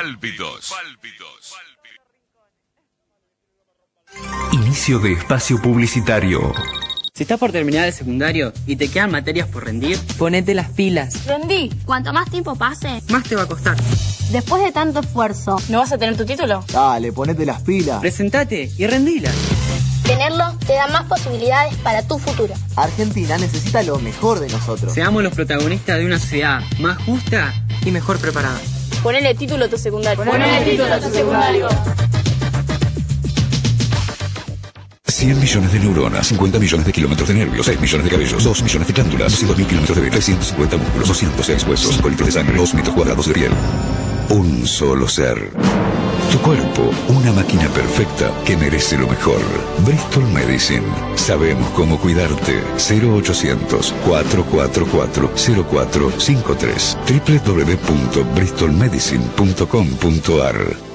Inicio de espacio publicitario. Si estás por terminar el secundario y te quedan materias por rendir, ponete las pilas. Rendí. Cuanto más tiempo pase, más te va a costar. Después de tanto esfuerzo, ¿no vas a tener tu título? Dale, ponete las pilas. Presentate y rendila. Tenerlo te da más posibilidades para tu futuro. Argentina necesita lo mejor de nosotros. Seamos los protagonistas de una sociedad más justa y mejor preparada. Ponele título a tu secundario. Ponele título a tu secundario. 100 millones de neuronas, 50 millones de kilómetros de nervios, 6 millones de cabellos, 2 millones de glándulas, 200.000 kilómetros de venas, 350 músculos, 206 huesos, 5 litros de sangre, 2 metros cuadrados de piel. un solo ser. Tu cuerpo, una máquina perfecta que merece lo mejor. Bristol Medicine. Sabemos cómo cuidarte. 0800-444-0453. www.bristolmedicine.com.ar.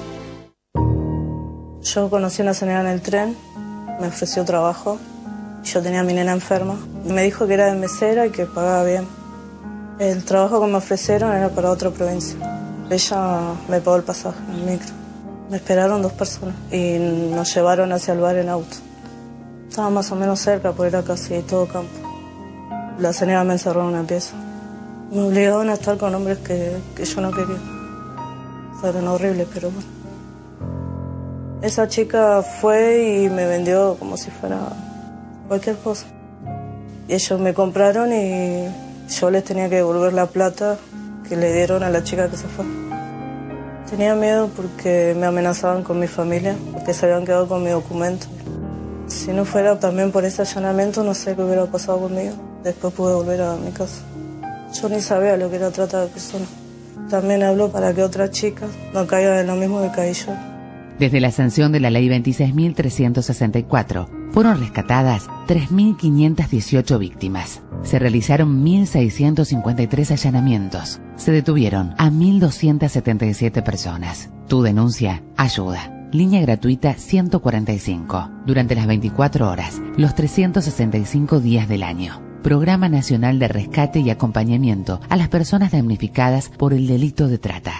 Yo conocí a una señora en el tren, me ofreció trabajo. Yo tenía a mi nena enferma. Me dijo que era de mesera y que pagaba bien. El trabajo que me ofrecieron era para otra provincia. Ella me pagó el pasaje en el micro. Me esperaron 2 personas y nos llevaron hacia el bar en auto. Estaba más o menos cerca, porque era casi todo campo. La señora me encerró en una pieza. Me obligaban a estar con hombres que yo no quería. Fueron horribles, pero bueno. Esa chica fue y me vendió como si fuera cualquier cosa. Y ellos me compraron y yo les tenía que devolver la plata que le dieron a la chica que se fue. Tenía miedo porque me amenazaban con mi familia, porque se habían quedado con mi documento. Si no fuera también por ese allanamiento, no sé qué hubiera pasado conmigo. Después pude volver a mi casa. Yo ni sabía lo que era trata de personas. También hablo para que otras chicas no caigan en lo mismo que caí yo. Desde la sanción de la Ley 26.364, fueron rescatadas 3.518 víctimas. Se realizaron 1.653 allanamientos. Se detuvieron a 1.277 personas. Tu denuncia ayuda. Línea gratuita 145. Durante las 24 horas, los 365 días del año. Programa Nacional de Rescate y Acompañamiento a las personas damnificadas por el delito de trata.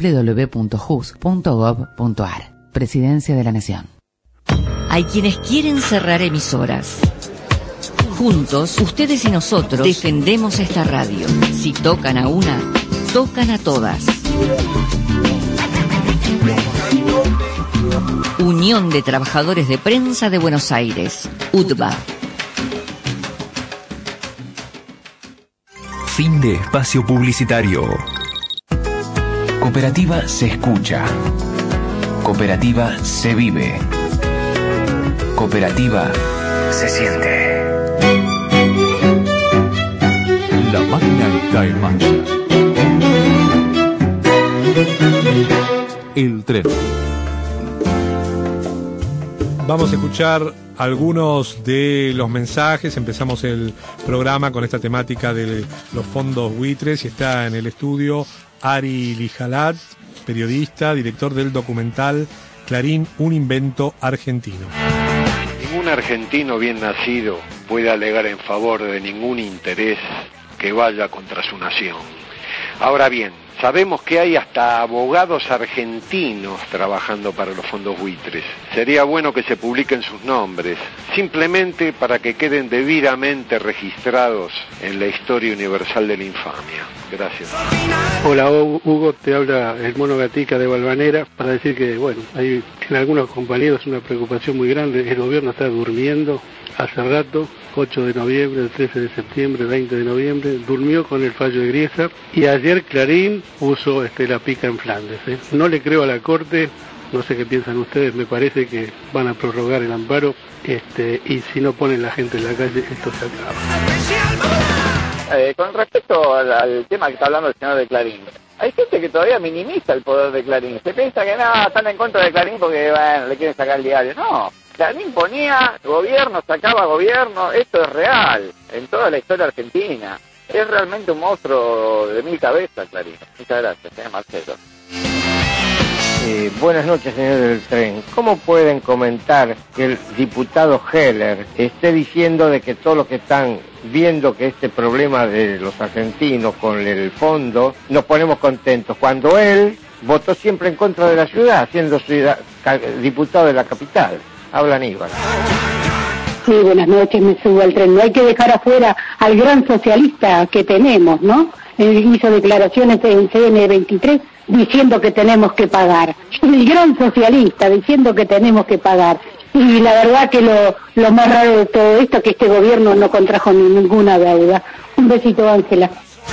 www.jus.gov.ar. Presidencia de la Nación. Hay quienes quieren cerrar emisoras. Juntos, ustedes y nosotros defendemos esta radio. Si tocan a una, tocan a todas. Unión de Trabajadores de Prensa de Buenos Aires, UTBA. Fin de espacio publicitario. Cooperativa se escucha. Cooperativa se vive. Cooperativa se siente. La máquina está en marcha. El tren. Vamos a escuchar algunos de los mensajes. Empezamos el programa con esta temática de los fondos buitres y está en el estudio Ari Lijalat, periodista, director del documental Clarín, un invento argentino. Ningún argentino bien nacido puede alegar en favor de ningún interés que vaya contra su nación. Ahora bien, sabemos que hay hasta abogados argentinos trabajando para los fondos buitres. Sería bueno que se publiquen sus nombres, simplemente para que queden debidamente registrados en la historia universal de la infamia. Gracias. Hola Hugo, te habla el Mono Gatica de Valvanera para decir que, bueno, hay en algunos compañeros una preocupación muy grande. El gobierno está durmiendo hace rato. 8 de noviembre, el 13 de septiembre, 20 de noviembre, durmió con el fallo de Griesa y ayer Clarín puso la pica en Flandes. No le creo a la Corte, no sé qué piensan ustedes, me parece que van a prorrogar el amparo y si no ponen la gente en la calle, esto se acaba. Con respecto al tema que está hablando el señor de Clarín, hay gente que todavía minimiza el poder de Clarín. Se piensa que no, están en contra de Clarín porque bueno, le quieren sacar el diario. No. Clarín ponía gobierno, sacaba gobierno, esto es real, en toda la historia argentina. Es realmente un monstruo de 1000 cabezas, Clarín. Muchas gracias, señor Marcelo. Buenas noches, señor del tren. ¿Cómo pueden comentar que el diputado Heller esté diciendo de que todos los que están viendo que este problema de los argentinos con el fondo nos ponemos contentos, cuando él votó siempre en contra de la ciudad, siendo diputado de la capital? Habla Aníbal. Sí, buenas noches, me subo al tren. No hay que dejar afuera al gran socialista que tenemos, ¿no? Él hizo declaraciones en CN23 diciendo que tenemos que pagar. El gran socialista diciendo que tenemos que pagar. Y la verdad que lo más raro de todo esto es que este gobierno no contrajo ninguna deuda. Un besito, Ángela.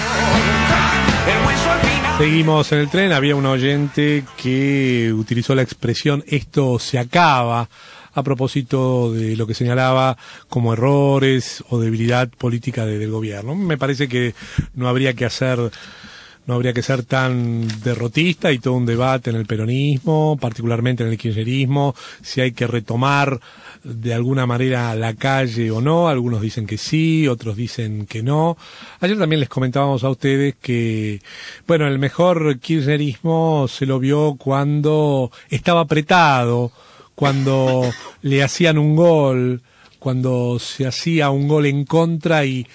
Seguimos en el tren. Había un oyente que utilizó la expresión "esto se acaba" a propósito de lo que señalaba como errores o debilidad política del gobierno. Me parece que no habría que hacer no habría que ser tan derrotista, y todo un debate en el peronismo, particularmente en el kirchnerismo, si hay que retomar de alguna manera la calle o no. Algunos dicen que sí, otros dicen que no. Ayer también les comentábamos a ustedes que, bueno, el mejor kirchnerismo se lo vio cuando estaba apretado, cuando le hacían un gol, cuando se hacía un gol en contra y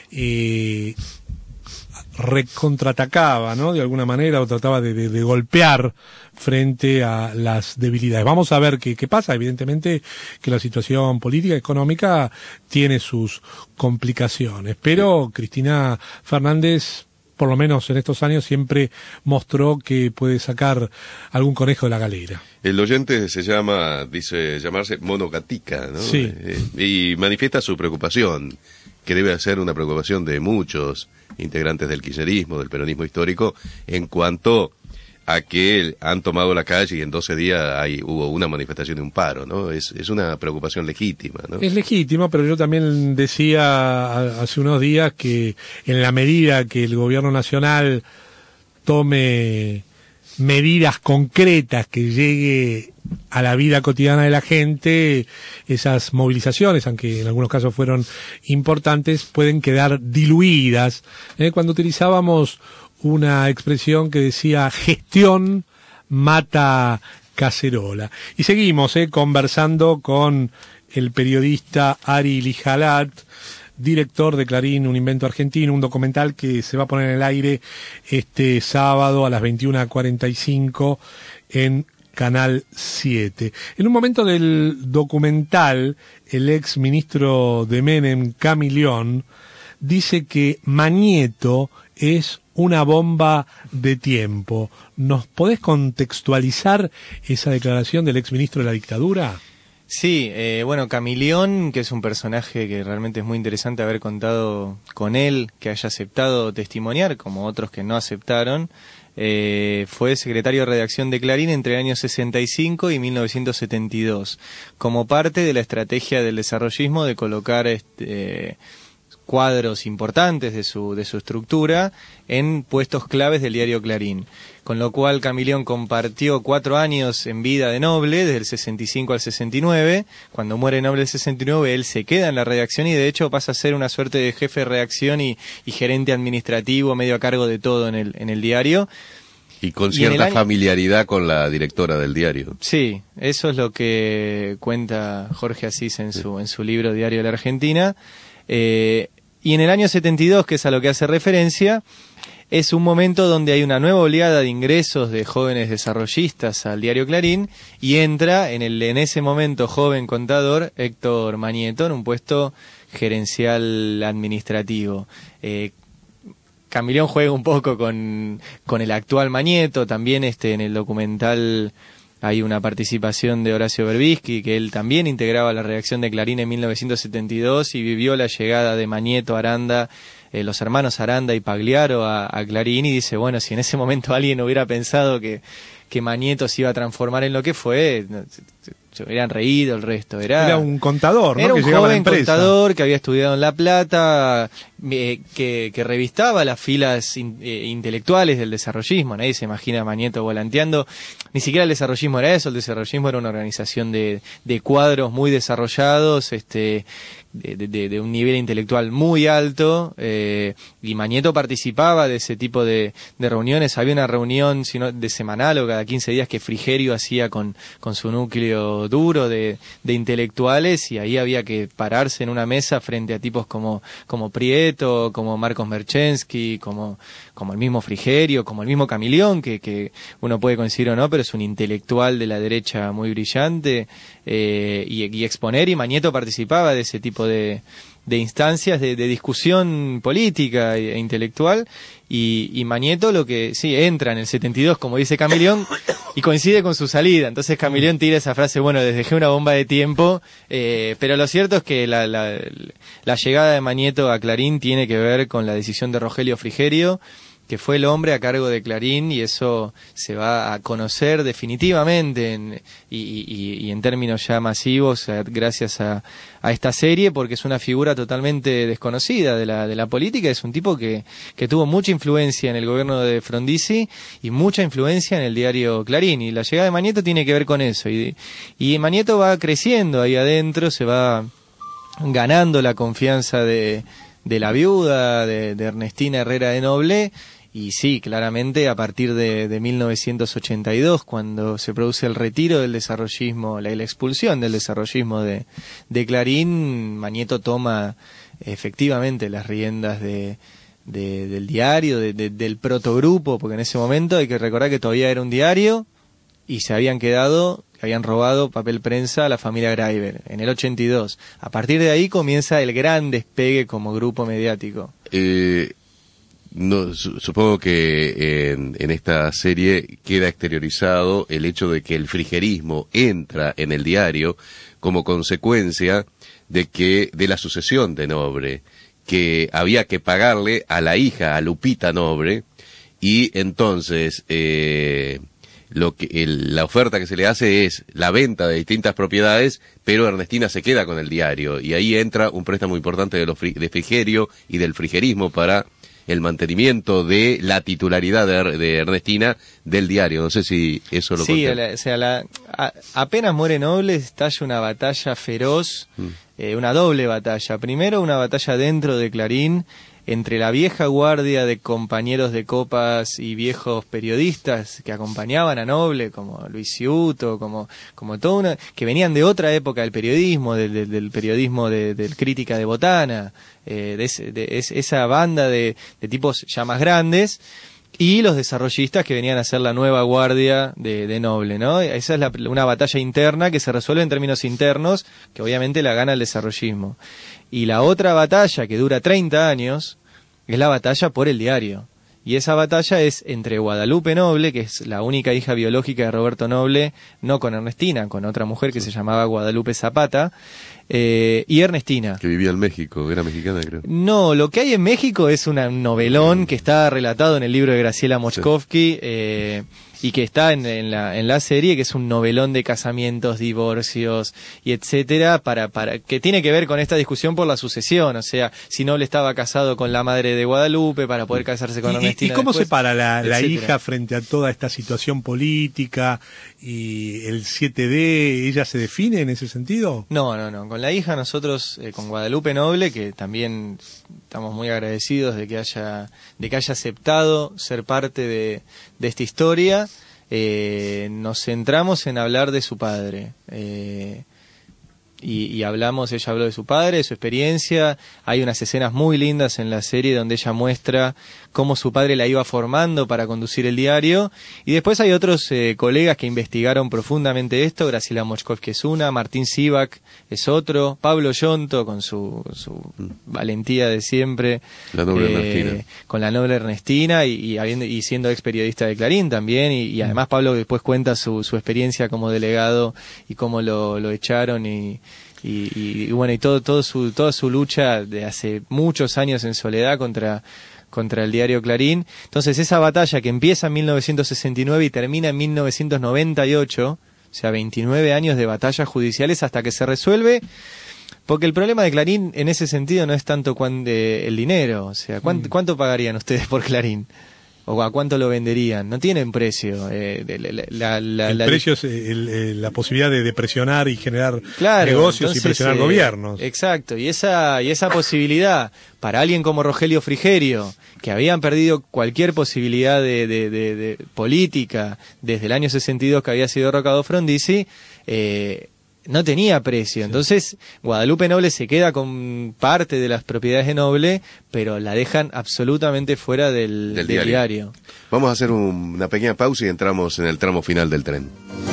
recontraatacaba, ¿no? De alguna manera, o trataba de golpear frente a las debilidades. Vamos a ver qué pasa. Evidentemente que la situación política y económica tiene sus complicaciones, pero Cristina Fernández, por lo menos en estos años, siempre mostró que puede sacar algún conejo de la galera. El oyente dice llamarse Monogatica, ¿no? Sí. Y manifiesta su preocupación, que debe ser una preocupación de muchos integrantes del kirchnerismo, del peronismo histórico, en cuanto a que han tomado la calle y en 12 días hubo una manifestación de un paro, ¿no? Es una preocupación legítima, ¿no? Es legítima, pero yo también decía hace unos días que en la medida que el gobierno nacional tome medidas concretas que llegue a la vida cotidiana de la gente, esas movilizaciones, aunque en algunos casos fueron importantes, pueden quedar diluidas. Cuando utilizábamos una expresión que decía gestión mata cacerola. Y seguimos conversando con el periodista Ari Lijalat, director de Clarín, Un Invento Argentino, un documental que se va a poner en el aire este sábado a las 21:45 en Canal 7. En un momento del documental, el ex ministro de Menem, Camilión, dice que Mañeto es una bomba de tiempo. ¿Nos podés contextualizar esa declaración del ex ministro de la dictadura? Sí, bueno, Camilión, que es un personaje que realmente es muy interesante haber contado con él, que haya aceptado testimoniar, como otros que no aceptaron, fue secretario de redacción de Clarín entre el año 65 y 1972, como parte de la estrategia del desarrollismo de colocar cuadros importantes de su estructura en puestos claves del diario Clarín. Con lo cual Camilión compartió 4 años en vida de Noble, desde el 65 al 69. Cuando muere Noble el 69, él se queda en la redacción y de hecho pasa a ser una suerte de jefe de redacción y gerente administrativo, medio a cargo de todo en el diario. Y con cierta familiaridad con la directora del diario. Sí, eso es lo que cuenta Jorge Asís en su libro Diario de la Argentina. Y en el año 72, que es a lo que hace referencia, es un momento donde hay una nueva oleada de ingresos de jóvenes desarrollistas al diario Clarín y entra en ese momento joven contador Héctor Mañeto en un puesto gerencial administrativo. Camilión juega un poco con el actual Mañeto, también en el documental hay una participación de Horacio Berbisky, que él también integraba la redacción de Clarín en 1972 y vivió la llegada de Mañeto, Aranda, los hermanos Aranda y Pagliaro a Clarín, y dice, bueno, si en ese momento alguien hubiera pensado que Mañeto se iba a transformar en lo que fue, se hubieran reído el resto. Era un contador, ¿no? Era que un llegaba a la joven empresa. contador que había estudiado en La Plata, que revistaba las filas intelectuales del desarrollismo. Nadie se imagina a Mañeto volanteando. Ni siquiera el desarrollismo era eso. El desarrollismo era una organización de cuadros muy desarrollados, de un nivel intelectual muy alto, y Mañeto participaba de ese tipo de reuniones. Había una reunión de semanal o cada 15 días que Frigerio hacía con su núcleo duro de intelectuales, y ahí había que pararse en una mesa frente a tipos como Prieto, como Marcos Merchensky, como el mismo Frigerio, como el mismo Camilión, que uno puede coincidir o no, pero es un intelectual de la derecha muy brillante, y exponer, y Mañeto participaba de ese tipo de instancias de discusión política e intelectual, y Mañeto entra en el 72, como dice Camilión, y coincide con su salida. Entonces Camilión tira esa frase, bueno, les dejé una bomba de tiempo, pero lo cierto es que la llegada de Mañeto a Clarín tiene que ver con la decisión de Rogelio Frigerio, fue el hombre a cargo de Clarín, y eso se va a conocer definitivamente y en términos ya masivos gracias a esta serie, porque es una figura totalmente desconocida de la política. Es un tipo que tuvo mucha influencia en el gobierno de Frondizi y mucha influencia en el diario Clarín, y la llegada de Mañeto tiene que ver con eso, y Mañeto va creciendo ahí adentro, se va ganando la confianza de la viuda de Ernestina Herrera de Noble. Y sí, claramente a partir de 1982, cuando se produce el retiro del desarrollismo, la expulsión del desarrollismo de Clarín, Mañeto toma efectivamente las riendas del diario, del protogrupo, porque en ese momento hay que recordar que todavía era un diario y habían robado papel prensa a la familia Greiber en el 82. A partir de ahí comienza el gran despegue como grupo mediático. No, supongo que en esta serie queda exteriorizado el hecho de que el frigerismo entra en el diario como consecuencia de la sucesión de Noble, que había que pagarle a la hija, a Lupita Noble, y entonces la oferta que se le hace es la venta de distintas propiedades, pero Ernestina se queda con el diario, y ahí entra un préstamo importante de Frigerio y del frigerismo para el mantenimiento de la titularidad de Ernestina del diario. No sé si eso lo conté. Sí, apenas muere Noble, estalla una batalla feroz, una doble batalla. Primero, una batalla dentro de Clarín, entre la vieja guardia de compañeros de copas y viejos periodistas que acompañaban a Noble, como Luis Ciuto, como todo una, que venían de otra época del periodismo, del periodismo del Crítica de Botana, esa banda de tipos ya más grandes, y los desarrollistas que venían a ser la nueva guardia de Noble, ¿no? Esa es una batalla interna que se resuelve en términos internos, que obviamente la gana el desarrollismo. Y la otra batalla, que dura 30 años, es la batalla por el diario. Y esa batalla es entre Guadalupe Noble, que es la única hija biológica de Roberto Noble, no con Ernestina, con otra mujer que se llamaba Guadalupe Zapata, y Ernestina. Que vivía en México, era mexicana, creo. No, lo que hay en México es un novelón que está relatado en el libro de Graciela Mochkovsky, y que está en la serie, que es un novelón de casamientos, divorcios y etcétera, para que tiene que ver con esta discusión por la sucesión, o sea, si Noble estaba casado con la madre de Guadalupe para poder casarse con Ernestina. ¿Y cómo después, se para la hija frente a toda esta situación política y el 7D? ¿Ella se define en ese sentido? No. Con la hija nosotros, con Guadalupe Noble, que también estamos muy agradecidos de que haya aceptado ser parte de esta historia, nos centramos en hablar de su padre. Y hablamos, ella habló de su padre, de su experiencia. Hay unas escenas muy lindas en la serie donde ella muestra cómo su padre la iba formando para conducir el diario. Y después hay otros colegas que investigaron profundamente esto. Graciela Mochkovsky es una, Martín Sivak es otro, Pablo Yonto con su valentía de siempre, la noble Ernestina. Con la noble Ernestina y siendo ex periodista de Clarín también. Y además Pablo después cuenta su experiencia como delegado y cómo lo echaron y bueno, y toda su lucha de hace muchos años en soledad contra el diario Clarín. Entonces esa batalla que empieza en 1969 y termina en 1998, o sea, 29 años de batallas judiciales hasta que se resuelve, porque el problema de Clarín en ese sentido no es tanto el dinero, o sea, ¿cuánto pagarían ustedes por Clarín? ¿O a cuánto lo venderían? No tienen precio. El precio es la posibilidad de presionar y generar negocios, entonces, y presionar gobiernos. Exacto. Y esa posibilidad para alguien como Rogelio Frigerio, que habían perdido cualquier posibilidad de política desde el año 62 que había sido derrocado Frondizi, no tenía precio. Entonces Guadalupe Noble se queda con parte de las propiedades de Noble, pero la dejan absolutamente fuera del diario. Vamos a hacer una pequeña pausa y entramos en el tramo final del tren.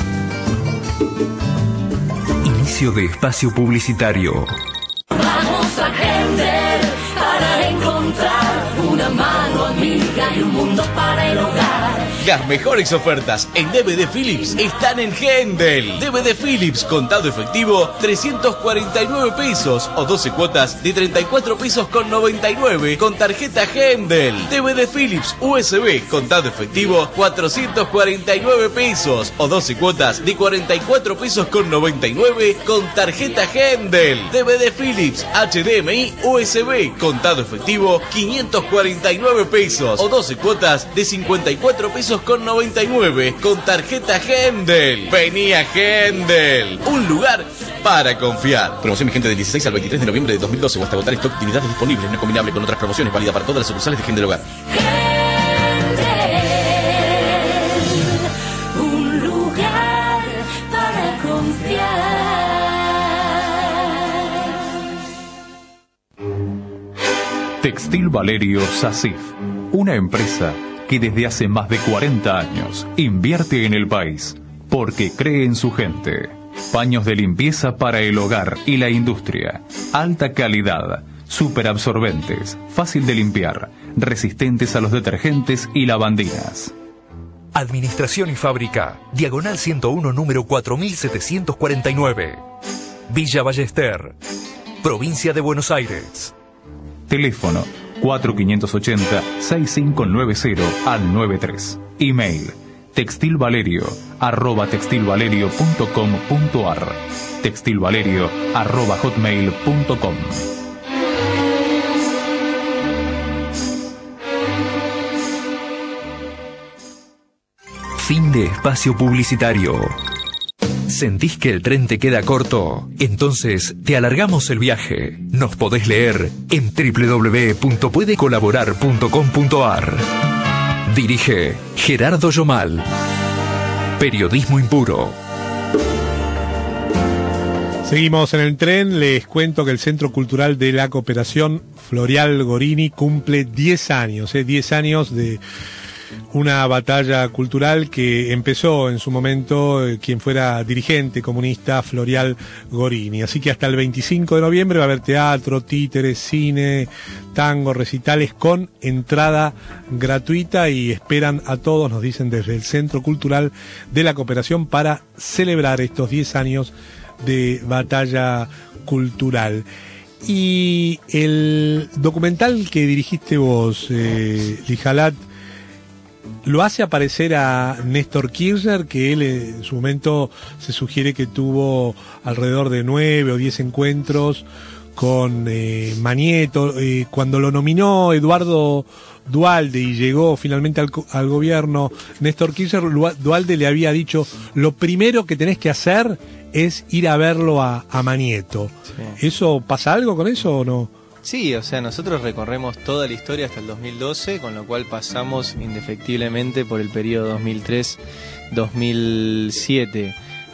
Inicio de espacio publicitario. Vamos a Hender para encontrar una mano amiga y un mundo para el hogar. Las mejores ofertas en DVD Philips están en Hendel. DVD Philips contado efectivo 349 pesos o 12 cuotas de 34 pesos con 99 con tarjeta Hendel. DVD Philips USB contado efectivo 449 pesos o 12 cuotas de 44 pesos con 99 con tarjeta Hendel. DVD Philips HDMI USB contado efectivo 549 pesos o 12 cuotas de 54 pesos con 99 con tarjeta Hendel. Vení a Hendel, un lugar para confiar. Promoción vigente del 16 al 23 de noviembre de 2012 o hasta agotar stock de unidades disponibles, no combinable con otras promociones, válida para todas las sucursales de Hendel Hogar. Un lugar para confiar. Textil Valerio SACIF, una empresa que desde hace más de 40 años invierte en el país porque cree en su gente. Paños de limpieza para el hogar y la industria. Alta calidad, superabsorbentes, fácil de limpiar, resistentes a los detergentes y lavandinas. Administración y Fábrica, Diagonal 101, número 4749. Villa Ballester, Provincia de Buenos Aires. Teléfono 4580-6590 al 93. Email textilvalerio@textilvalerio.com.ar. textilvalerio@hotmail.com. Fin de espacio publicitario. ¿Sentís que el tren te queda corto? Entonces te alargamos el viaje. Nos podés leer en www.puedecolaborar.com.ar. Dirige Gerardo Yomal. Periodismo impuro. Seguimos en el tren. Les cuento que el Centro Cultural de la Cooperación Floreal Gorini cumple 10 años. 10 años de una batalla cultural que empezó en su momento quien fuera dirigente comunista, Floreal Gorini. Así que hasta el 25 de noviembre va a haber teatro, títeres, cine, tango, recitales con entrada gratuita y esperan a todos, nos dicen desde el Centro Cultural de la Cooperación, para celebrar estos 10 años de batalla cultural. Y el documental que dirigiste vos, Lijalat, lo hace aparecer a Néstor Kirchner, que él en su momento se sugiere que tuvo alrededor de 9 o 10 encuentros con Manieto. Cuando lo nominó Eduardo Duhalde y llegó finalmente al gobierno Néstor Kirchner, Duhalde le había dicho: lo primero que tenés que hacer es ir a verlo a Manieto. Sí. ¿Eso pasa algo con eso o no? Sí, o sea, nosotros recorremos toda la historia hasta el 2012, con lo cual pasamos indefectiblemente por el periodo 2003-2007.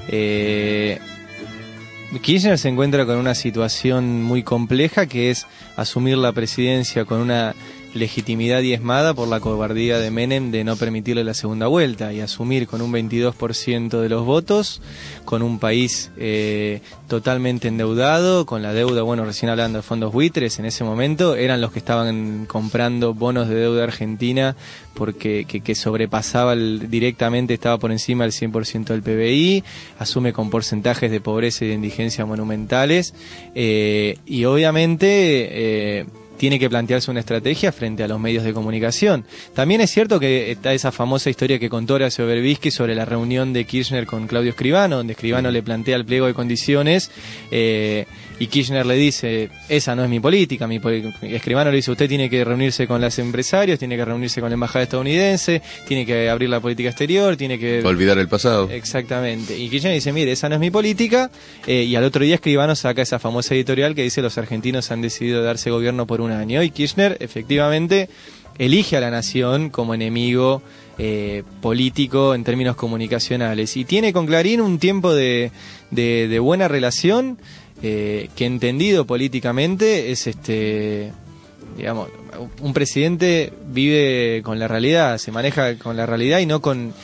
Kirchner se encuentra con una situación muy compleja, que es asumir la presidencia con una legitimidad diezmada por la cobardía de Menem de no permitirle la segunda vuelta, y asumir con un 22% de los votos, con un país totalmente endeudado, con la deuda, bueno, recién hablando de fondos buitres, en ese momento eran los que estaban comprando bonos de deuda argentina porque que sobrepasaba directamente, estaba por encima del 100% del PBI, asume con porcentajes de pobreza y de indigencia monumentales, y obviamente tiene que plantearse una estrategia frente a los medios de comunicación. También es cierto que está esa famosa historia que contó Horacio Berbisky sobre la reunión de Kirchner con Claudio Scribano, donde Scribano le plantea el pliego de condiciones y Kirchner le dice: esa no es mi política. Scribano le dice: usted tiene que reunirse con los empresarios, tiene que reunirse con la embajada estadounidense, tiene que abrir la política exterior, tiene que olvidar el pasado. Exactamente. Y Kirchner dice: mire, esa no es mi política, y al otro día Scribano saca esa famosa editorial que dice: los argentinos han decidido darse gobierno por un año. Y Kirchner efectivamente elige a la nación como enemigo político en términos comunicacionales, y tiene con Clarín un tiempo de buena relación, que entendido políticamente es digamos, un presidente vive con la realidad, se maneja con la realidad y no con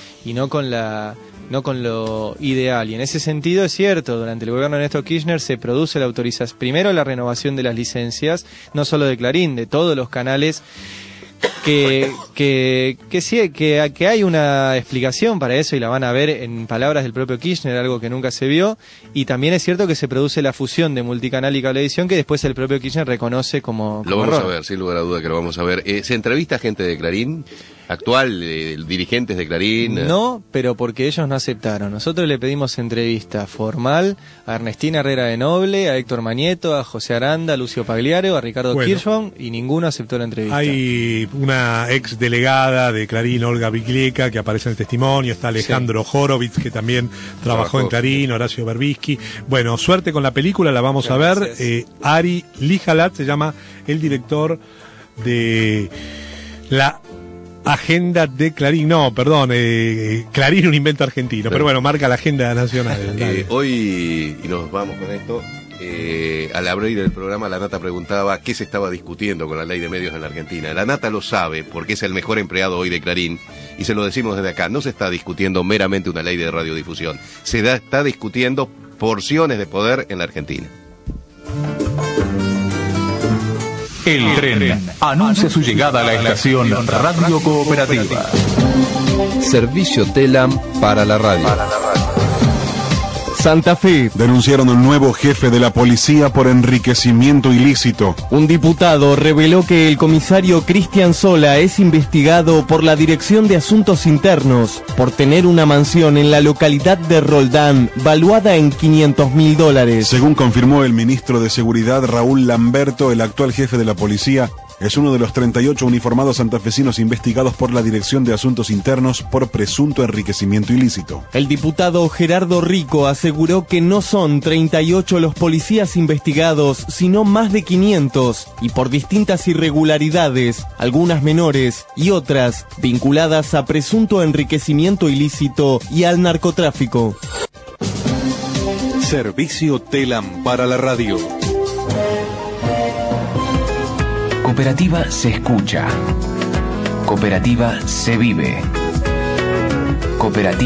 lo ideal. Y en ese sentido es cierto, durante el gobierno de Néstor Kirchner se produce la autorización, primero la renovación de las licencias, no solo de Clarín, de todos los canales que hay una explicación para eso y la van a ver en palabras del propio Kirchner, algo que nunca se vio, y también es cierto que se produce la fusión de Multicanal y Cablevisión, que después el propio Kirchner reconoce como Lo vamos error. a ver, sin lugar a duda que lo vamos a ver. ¿Se entrevista gente de Clarín? ¿Actual? ¿Dirigentes de Clarín? No, pero porque ellos no aceptaron. Nosotros le pedimos entrevista formal a Ernestina Herrera de Noble, a Héctor Manieto, a José Aranda, a Lucio Pagliaro, a Ricardo Kirchbaum, y ninguno aceptó la entrevista. Hay una ex delegada de Clarín, Olga Vigliecka, que aparece en el testimonio. Está Alejandro Horowitz, que también trabajó en Clarín, Horacio Berbisky. Bueno, suerte con la película, la vamos a ver. Ari Lijalat se llama el director de la agenda de Clarín, Clarín, un invento argentino, pero bueno, marca la agenda nacional. Hoy, y nos vamos con esto, al abrir el programa la Nata preguntaba qué se estaba discutiendo con la ley de medios en la Argentina. La Nata lo sabe porque es el mejor empleado hoy de Clarín y se lo decimos desde acá, no se está discutiendo meramente una ley de radiodifusión, está discutiendo porciones de poder en la Argentina. El tren anuncia su llegada a la estación Radio Cooperativa. Servicio Telam para la radio. Santa Fe. Denunciaron un nuevo jefe de la policía por enriquecimiento ilícito. Un diputado reveló que el comisario Cristian Sola es investigado por la Dirección de Asuntos Internos por tener una mansión en la localidad de Roldán valuada en $500.000. Según confirmó el ministro de Seguridad Raúl Lamberto, el actual jefe de la policía es uno de los 38 uniformados santafesinos investigados por la Dirección de Asuntos Internos por presunto enriquecimiento ilícito. El diputado Gerardo Rico aseguró que no son 38 los policías investigados, sino más de 500, y por distintas irregularidades, algunas menores y otras vinculadas a presunto enriquecimiento ilícito y al narcotráfico. Servicio Telam para la radio. Cooperativa se escucha. Cooperativa se vive. Cooperativa